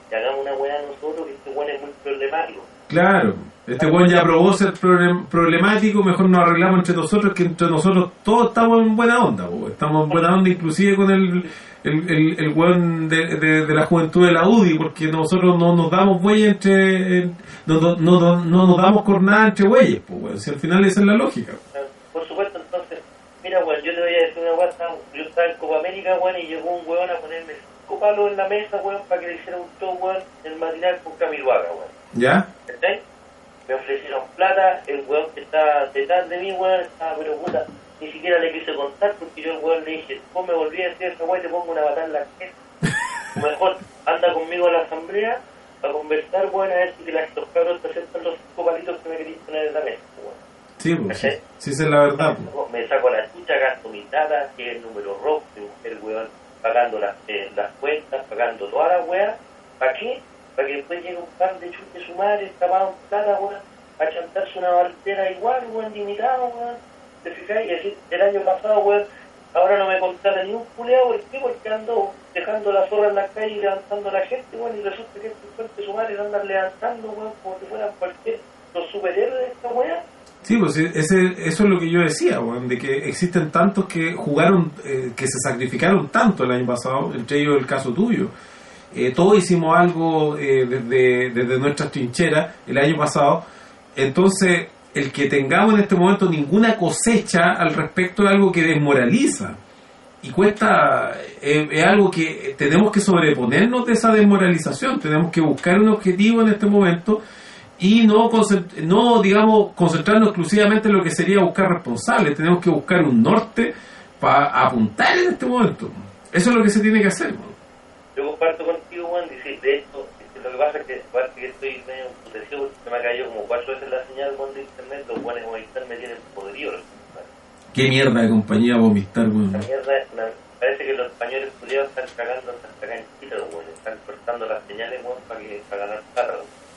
y hagamos una weá nosotros, que este weón es muy problemático. Claro, este weón ya probó ser problem- problemático, mejor nos arreglamos entre nosotros, que entre nosotros todos estamos en buena onda, po. Estamos en buena onda inclusive con el el, el, el weón de, de, de la juventud de la U D I, porque nosotros no nos damos bueyes entre, no, no, no, no nos damos cornada entre bueyes, pues weón, si al final esa es la lógica. Por supuesto, entonces, mira weón, yo te voy a decir una weá, yo estaba en Copa América, weón, y llegó un weón a ponerme cinco palos en la mesa, weón, para que le hiciera un show, weón, el matinal con Camiloaga, weón. ¿Ya? ¿Entendés? Me ofrecieron plata, el weón que estaba detrás de mí, weón, estaba pero puta, ni siquiera le quise contar porque yo al weón le dije, vos me volví a decir esa weón y te pongo una patada en la jeta. O mejor, anda conmigo a la asamblea a conversar, weón, a ver si que las, los cabros te aceptan los cinco palitos que me querías poner en la mesa, weón. Sí, pues, sí, sí, esa es la verdad. Pues. Me saco la chucha, gasto mi plata, que es el número rojo, mi mujer, weón, pagando las, eh, las cuentas, pagando todas las weas. ¿Para qué? Para que después llegue un par de chuches su madre, tapados en plata, weón, a chantarse una bartera igual, weón, limitado, weón. ¿Te fijáis? Y así, el año pasado, weón, ahora no me contrata ni un culeado. ¿Por qué? Porque ando dejando la zorra en la calle y levantando a la gente, weón, y resulta que estos fuertes su madre andan levantando, weón, como si fueran cualquier los superhéroes de esta weá. Sí, pues ese, eso es lo que yo decía, weón, de que existen tantos que jugaron, eh, que se sacrificaron tanto el año pasado, entre ellos el caso tuyo. Eh, todos hicimos algo eh, desde, desde nuestras trincheras el año pasado, entonces el que tengamos en este momento ninguna cosecha al respecto es algo que desmoraliza y cuesta, eh, es algo que tenemos que sobreponernos de esa desmoralización, tenemos que buscar un objetivo en este momento y no, no digamos, concentrarnos exclusivamente en lo que sería buscar responsables, tenemos que buscar un norte para apuntar en este momento. Eso es lo que se tiene que hacer, ¿no? Yo comparto contigo, Juan, decir de esto, lo que pasa es que, que estoy medio emputecido porque se me ha caído como cuatro veces la señal de internet, los buenos Movistar me tienen poderío. ¿Qué mierda de compañía Movistar, weón? La mierda, una, parece que los españoles estudiados están cagando hasta acá en Chile, los buenos, están cortando las señales, weón, para, que, para ganar plata,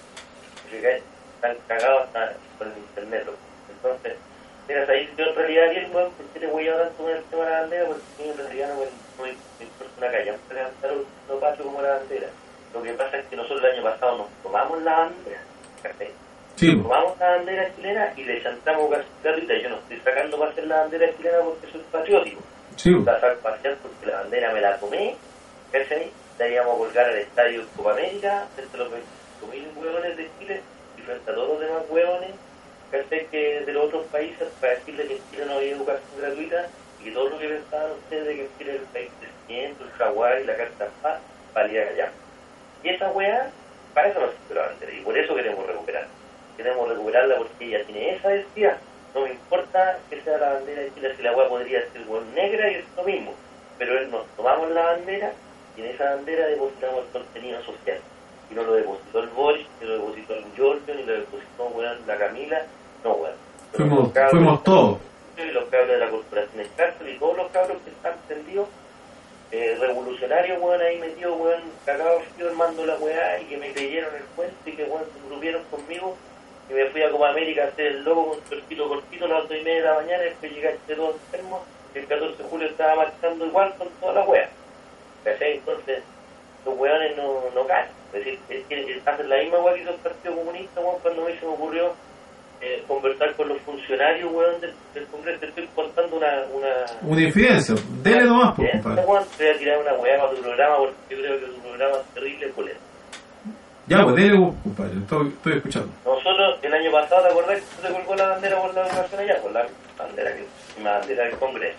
están cagados hasta con el internet, weón. Entonces, mira, ahí yo en realidad bien, weón, ¿por qué te voy a hablar con el tema de la bandera? Porque en realidad no me importa una calle, vamos a levantar un no patio como la bandera. Lo que pasa es que nosotros el año pasado nos tomamos la bandera, ¿cachai? Sí. Tomamos la bandera chilena y le chantamos gratuita. Yo no estoy sacando para hacer la bandera chilena porque soy patriótico. Sí. La saco para hacer porque la bandera me la tomé, ¿cachai? La íbamos a colgar al estadio Copa América, frente a los veinticinco mil huevones de Chile y frente a todos los demás huevones, ¿cachai? Que de los otros países, para decirles que en Chile no había educación gratuita y que todo lo que pensaban ustedes de que en Chile era el país trescientos, el jaguar y la carta de paz, valía allá. Y esa weá, para eso nos sirve la bandera, y por eso queremos recuperar. Queremos recuperarla porque ella tiene esa identidad. No me importa que sea la bandera de Chile, si la weá podría ser weón negra y es lo mismo. Pero nos tomamos la bandera y en esa bandera depositamos el contenido social. Y no lo depositó el Boris, ni lo depositó el Giorgio, ni lo depositó weón la Camila. No, weón. Fuimos, fuimos todos. Y los cabros de la corporación Cárcel y todos los cabros que están tendidos. Eh, revolucionarios, weón, ahí metido, weón, cagados frío armando la weá y que me creyeron el cuento y que, weón, se grupieron conmigo y me fui a Copa América a hacer el logo con perfil cortito a las dos y media de la mañana y después llegué a este todo enfermo y el catorce de julio estaba marchando igual con toda la weá. ¿Cachai? Entonces, los weones no, no caen. Es decir, es que hacen la misma weá que hizo el Partido Comunista, weón, cuando a mí se me ocurrió Eh, conversar con los funcionarios, weón, del, del Congreso. Estoy contando una... Una, una infidencia, dele nomás, por ¿eh? compadre. Weón, te voy a tirar una weá para tu programa porque yo creo que tu programa es terrible, colero. Ya, pues dele vos, compadre, estoy, estoy escuchando. Nosotros, el año pasado, ¿te acordás que se colgó la bandera por la educación allá? Por la bandera, que, la bandera del Congreso.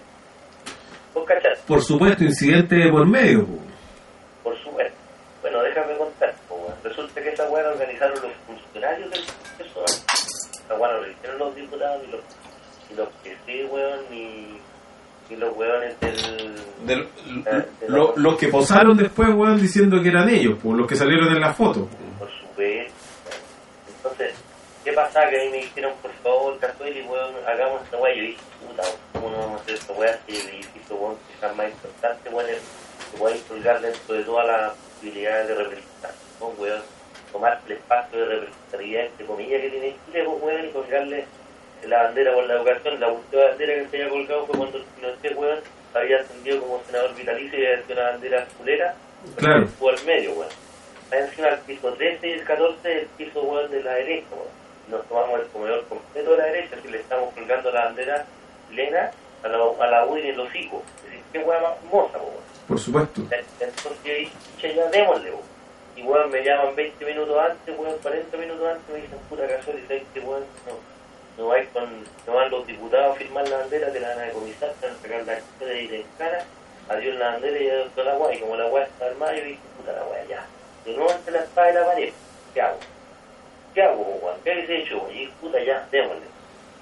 ¿Vos cachás? Por supuesto, incidente por medio, po. Por supuesto. Bueno, déjame contar, po, weón. Resulta que esa weá la organizaron los funcionarios del Congreso. Bueno, lo hicieron los diputados y los, y los que sí, weón, y, y los weones del... del eh, de lo, los que posaron después, weón, diciendo que eran ellos, pues los que salieron en la foto. Por supuesto. Entonces, ¿qué pasa? Que a mí me dijeron, por favor, Cazuel, y weón, hagamos esta weá. Yo dije, puta, ¿cómo no vamos a hacer esta weá? Si el edificio, weón, que es más importante, weón, que pueda colgar dentro de todas las posibilidades de representación, weón. Tomar el espacio de representatividad, entre comillas, que tiene Chile, pues, weón, y colgarle la bandera por la educación. La última bandera que se había colgado fue cuando el Pinochet, weón, había ascendido como senador vitalicio y había sido una bandera azulera, claro, fue al medio, weón. más encima el piso trece y el catorce es el piso, weón, de la derecha, weón. Nos tomamos el comedor completo de la derecha, si le estamos colgando la bandera chilena a la, a la U D I en el hocico. Es decir, qué weón más hermosa, weón. Por supuesto. Entonces yo dije, ya démosle, weón. Y weón, me llaman veinte minutos antes, weón, cuarenta minutos antes, me dicen, puta casual, y sabes que weón, no, no vais con, no van los diputados a firmar la bandera, te la van a decomisar, te van a sacar la cara y de cara, adiós la bandera y adiós toda la weá, y como la weá está armada, yo dije, puta la weá, ya, de nuevo ante la espada de la pared, ¿qué hago? ¿Qué hago, weón? ¿Qué habéis hecho, weón? Y dije, puta ya, démosle.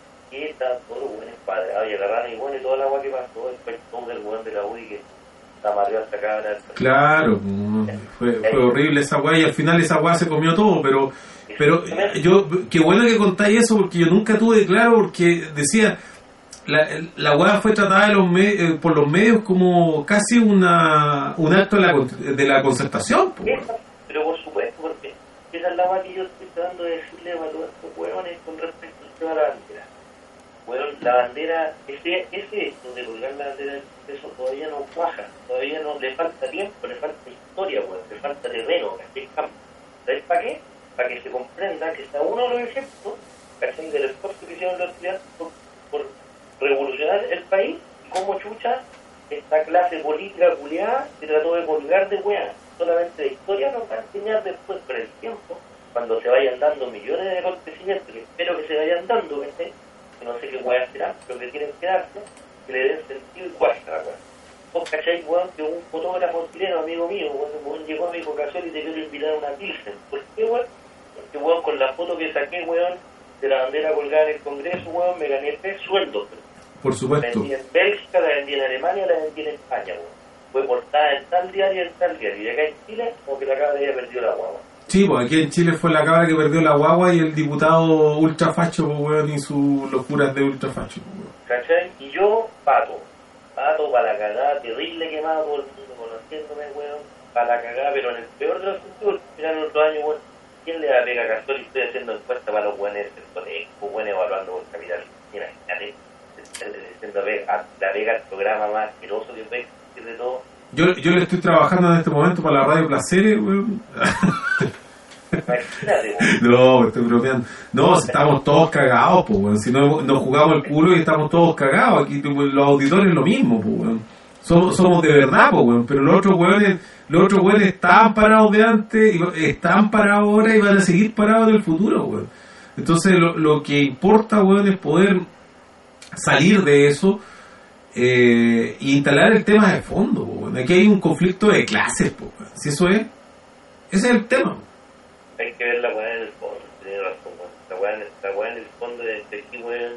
Y está todo los weones cuadrados, y agarraron y bueno, y toda la weá que pasó, después todo del weón de la U D I que está amarrado hasta cabra. Claro, fue, fue horrible esa weá y al final esa weá se comió todo, pero pero yo, qué bueno que contáis eso porque yo nunca tuve claro, porque decía, la, la weá fue tratada de los me, eh, por los medios como casi una un acto de la, de la concertación. Pues. Pero por supuesto, porque esa es la weá que yo estoy tratando de decirle a todos estos weones con respecto al tema de la bandera. Bueno, la bandera, ese, ese hecho de colgar la bandera del Congreso todavía no cuaja, todavía no le falta tiempo, le falta historia, bueno, le falta terreno, ¿cachai? ¿Sabes para qué? Para que se comprenda que está uno de los ejemplos, ¿cachai? Del esfuerzo que hicieron los estudiantes por, por revolucionar el país y cómo chucha esta clase política culiada se trató de colgar de weá. Solamente la historia nos va a enseñar después, con el tiempo, cuando se vayan dando millones de acontecimientos, que espero que se vayan dando, ¿cachai? Que no sé qué weá será, pero que tienen que darse, que le den sentido y cuarta la weá. Vos cacháis, weón, que un fotógrafo chileno, amigo mío, weón, weón llegó a mi casual y te quiero invitar a una pilsen. ¿Por qué, weón? Porque, weón, con la foto que saqué, weón, de la bandera colgada en el Congreso, weón, me gané tres sueldos. Por supuesto. La vendí en Bélgica, la vendí en Alemania, la vendí en España, weón. Fue portada en tal diario y en tal diario. Y acá en Chile, como que la cabra había perdido la guagua. Sí, pues aquí en Chile fue la cabra que perdió la guagua y el diputado ultrafacho, pues, weón, y sus locuras de ultrafacho, pues, weón. ¿Cachai? Y yo, pato. Pato para la cagada, terrible quemado, todo el mundo conociéndome, weón. Para la cagada, pero en el peor de los sentidos, mirando otro año, weón. ¿Quién le da pega a Castro? Y estoy haciendo encuesta para los buenos del colegio, buenos evaluando por capital. Mira, imagínate, haciendo la pega al programa más asqueroso que fue, que de todo. Yo, yo le estoy trabajando en este momento para la Radio Placeres, weón. Imagínate, no, estoy bromeando. No, si estamos todos cagados, pues, weón. Si no nos jugamos el culo y estamos todos cagados. Aquí los auditores lo mismo, pues, weón. Somos, somos de verdad, pues, weón. Pero los otros weones, los otros weones estaban parados de antes, y están parados ahora y van a seguir parados en el futuro, weón. Entonces, lo, lo que importa, weón, es poder salir de eso. Eh, y instalar el tema de fondo, po. Aquí hay un conflicto de clases, po. Si eso es, ese es el tema. Hay que ver la weá en el fondo, tiene razón, weón. La weá en, la weá en el fondo de, de aquí, weón,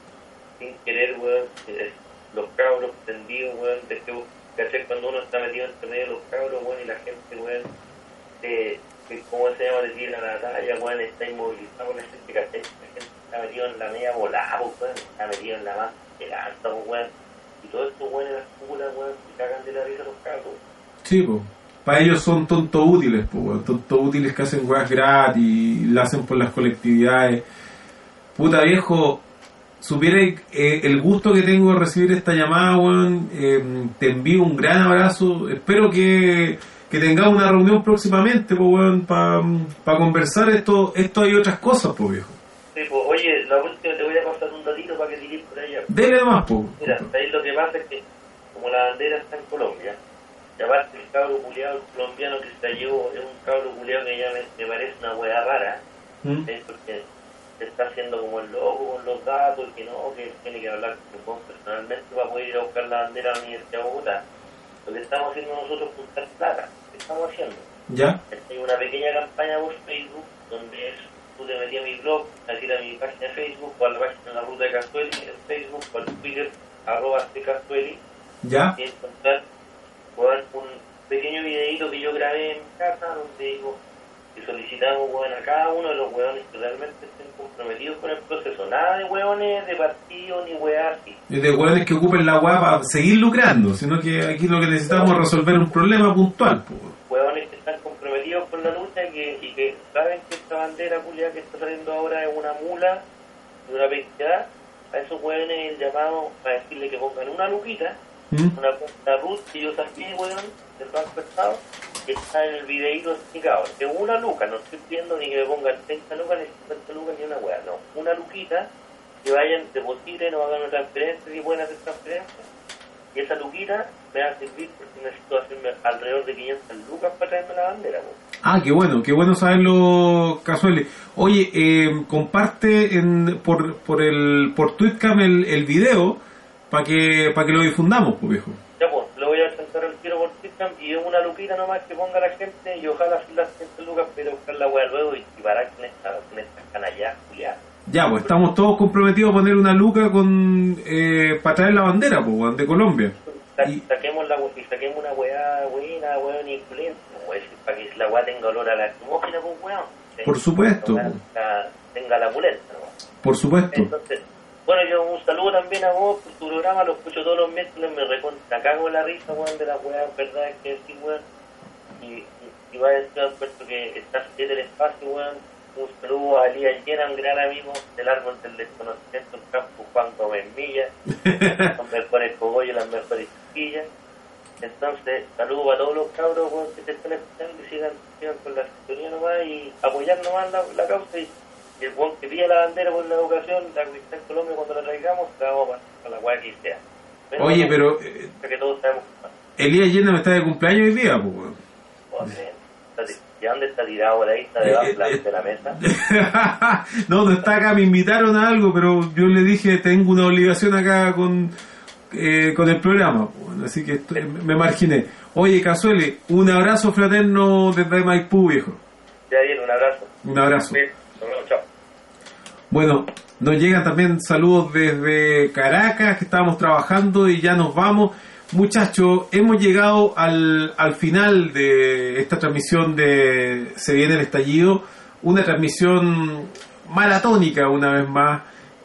sin querer, weón, es, los cabros tendidos, weón, de que, ¿cachai? Cuando uno está metido entre medio de los cabros, weón, y la gente, weón, de, de ¿cómo se llama? Le tira la talla, weón, está inmovilizado con la gente, ¿cachai? La gente está metido en la media volada, weón, está metido en la más esperanza, weón. Y todo esto, weón, en las cúpulas, weón, se cagan de la risa los cabros. Sí, pues. Para ellos son tontos útiles, pues, weón. Tontos útiles que hacen weas gratis, y la hacen por las colectividades. Puta viejo, supiera eh, el gusto que tengo de recibir esta llamada, weón. Eh, te envío un gran abrazo. Espero que, que tengamos una reunión próximamente, pues, weón, para pa conversar esto, esto y otras cosas, pues, viejo. Sí, pues, oye, la última te voy a pasar un datito para que tires por allá. Dele nomás, pues. Mira, ahí lo que pasa es que, como la bandera está en Colombia, y aparte el cabro culiado colombiano que se la llevó es un cabro culiado que ya me, me parece una hueá rara, ¿Mm? ¿sí? Porque se está haciendo como el loco con los datos, y que no, que tiene que hablar con personalmente para poder ir a buscar la bandera a la Universidad de Bogotá. Lo que estamos haciendo nosotros es juntar plata. ¿Qué estamos haciendo? ¿Ya? Hay una pequeña campaña por Facebook, donde es, tú te metías a mi blog, a ir a mi página de Facebook, o a la página de la Ruta de Castueli, en Facebook, o al Twitter, arroba de Castueli, ¿ya? Y encontrar bueno, un pequeño videito que yo grabé en mi casa, donde digo que solicitamos bueno, a cada uno de los hueones que realmente estén comprometidos con el proceso. Nada de hueones de partido ni hueas así. Y de hueones que ocupen la hueá para seguir lucrando, sino que aquí lo que necesitamos es resolver un problema puntual. Pues. Hueones que están comprometidos con la lucha y que, y que saben que esta bandera culia que está saliendo ahora es una mula de una pesquedad. A esos hueones el llamado para decirle que pongan una luquita, ¿Mm? una cuenta Ruth que yo saqué, weón, del Banco Estado, está en el videíto explicado. Es una luca, no estoy pidiendo ni que me pongan treinta lucas, ni cincuenta lucas, ni una weá, no. Una luquita, que vayan, depositen o hagan una transferencia, si pueden hacer transferencia. Y esa luquita me va a servir porque necesito hacerme alrededor de quinientas lucas para traerme la bandera, po. Ah, qué bueno, qué bueno saberlo, Casuele. Oye, eh, comparte en, por por el por Tweetcam el, el video para que para que lo difundamos, pues, viejo. Ya, pues, lo voy a presentar el tiro por Tweetcam y es una luquita nomás que ponga la gente y ojalá hacer las treinta lucas, pero buscar la weá luego y, y parar con esta, con esta canallada, Julián. Ya, pues estamos todos comprometidos a poner una luca con eh, para traer la bandera, pues, de Colombia. Sa- Y- saquemos la y saquemos una weá buena, weón, influente, pues, para que la weá tenga olor a lacrimógena, pues, weón. ¿Sí? Por supuesto, La weá pues. tenga, tenga la pulenta, ¿no? Por supuesto. Entonces, bueno, yo un saludo también a vos por tu programa, lo escucho todos los miércoles, me recontra cago en la risa, weón, de la weá, verdad que decís, weón. Y, y, y va a decir Alberto que estás en el espacio, weón. Un saludo a Elías Llena, un gran amigo del árbol del desconocimiento, el campo Juan Gómez Milla, los mejores cogollos, las mejores chiquillas. Entonces, saludo a todos los cabros, weón, que te están escuchando y sigan, sigan con la sintonía nomás y apoyar nomás la, la causa. Y, y el weón que pilla la bandera por la educación, la que está en Colombia cuando la traigamos, la vamos a pasar con la weá que sea. Pero, Oye, no, pero eh, que todos sabemos que Elías Llena está de cumpleaños hoy día, pues, weón. joder, ¿y a dónde está tirado por ahí? ¿Está debajo de la- de la mesa? No, no está acá, me invitaron a algo, pero yo le dije, tengo una obligación acá con eh, con el programa, bueno, así que estoy- me marginé. Oye, Casuele, un abrazo fraterno desde Maipú, viejo. Ya bien, un abrazo. Un abrazo. Sí, nos vemos, chao. Bueno, nos llegan también saludos desde Caracas, que estábamos trabajando y ya nos vamos. Muchachos, hemos llegado al, al final de esta transmisión de Se Viene el Estallido, una transmisión maratónica una vez más.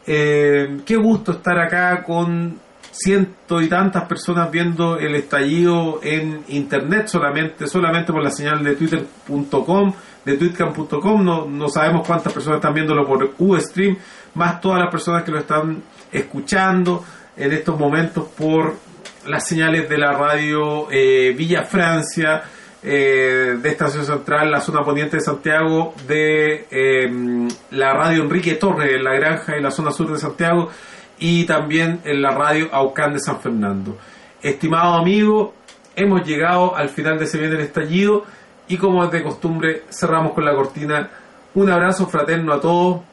Eh, qué gusto estar acá con ciento y tantas personas viendo el estallido en internet solamente, solamente por la señal de twitter punto com, de tweetcam punto com, no, no sabemos cuántas personas están viéndolo por Ustream, más todas las personas que lo están escuchando en estos momentos por las señales de la radio eh, Villa Francia, eh, de Estación Central, la zona poniente de Santiago, de eh, la radio Enrique Torres en La Granja y la zona sur de Santiago, y también en la radio Aucán de San Fernando. Estimado amigo, hemos llegado al final de Se Viene el Estallido y como es de costumbre cerramos con la cortina. Un abrazo fraterno a todos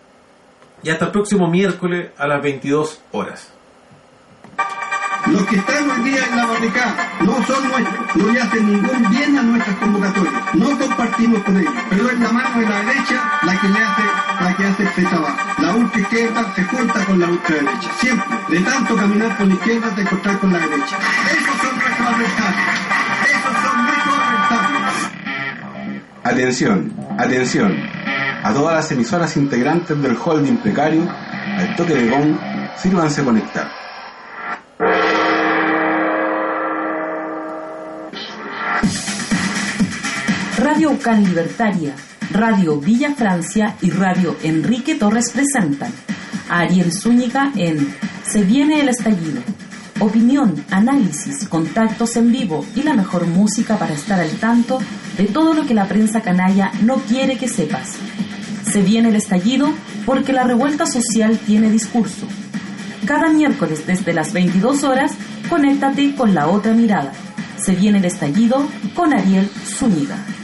y hasta el próximo miércoles a las veintidós horas. Los que están hoy día en la barricada no son nuestros, no le hacen ningún bien a nuestras convocatorias, no compartimos con ellos, pero es la mano de la derecha la que le hace, la que hace este trabajo. La ultra izquierda se junta con la ultra derecha, siempre. De tanto caminar por la izquierda te encontrar con la derecha. Esos son nuestros adversarios, esos son nuestros adversarios. Atención, atención. A todas las emisoras integrantes del holding precario, al toque de gong, sírvanse conectar. Radio Aucán Libertaria, Radio Villa Francia y Radio Enrique Torres presentan a Ariel Zúñiga en Se Viene el Estallido. Opinión, análisis, contactos en vivo y la mejor música para estar al tanto de todo lo que la prensa canalla no quiere que sepas. Se viene el estallido porque la revuelta social tiene discurso. Cada miércoles desde las veintidós horas, conéctate con La Otra Mirada. Se viene el estallido con Ariel Zúñiga.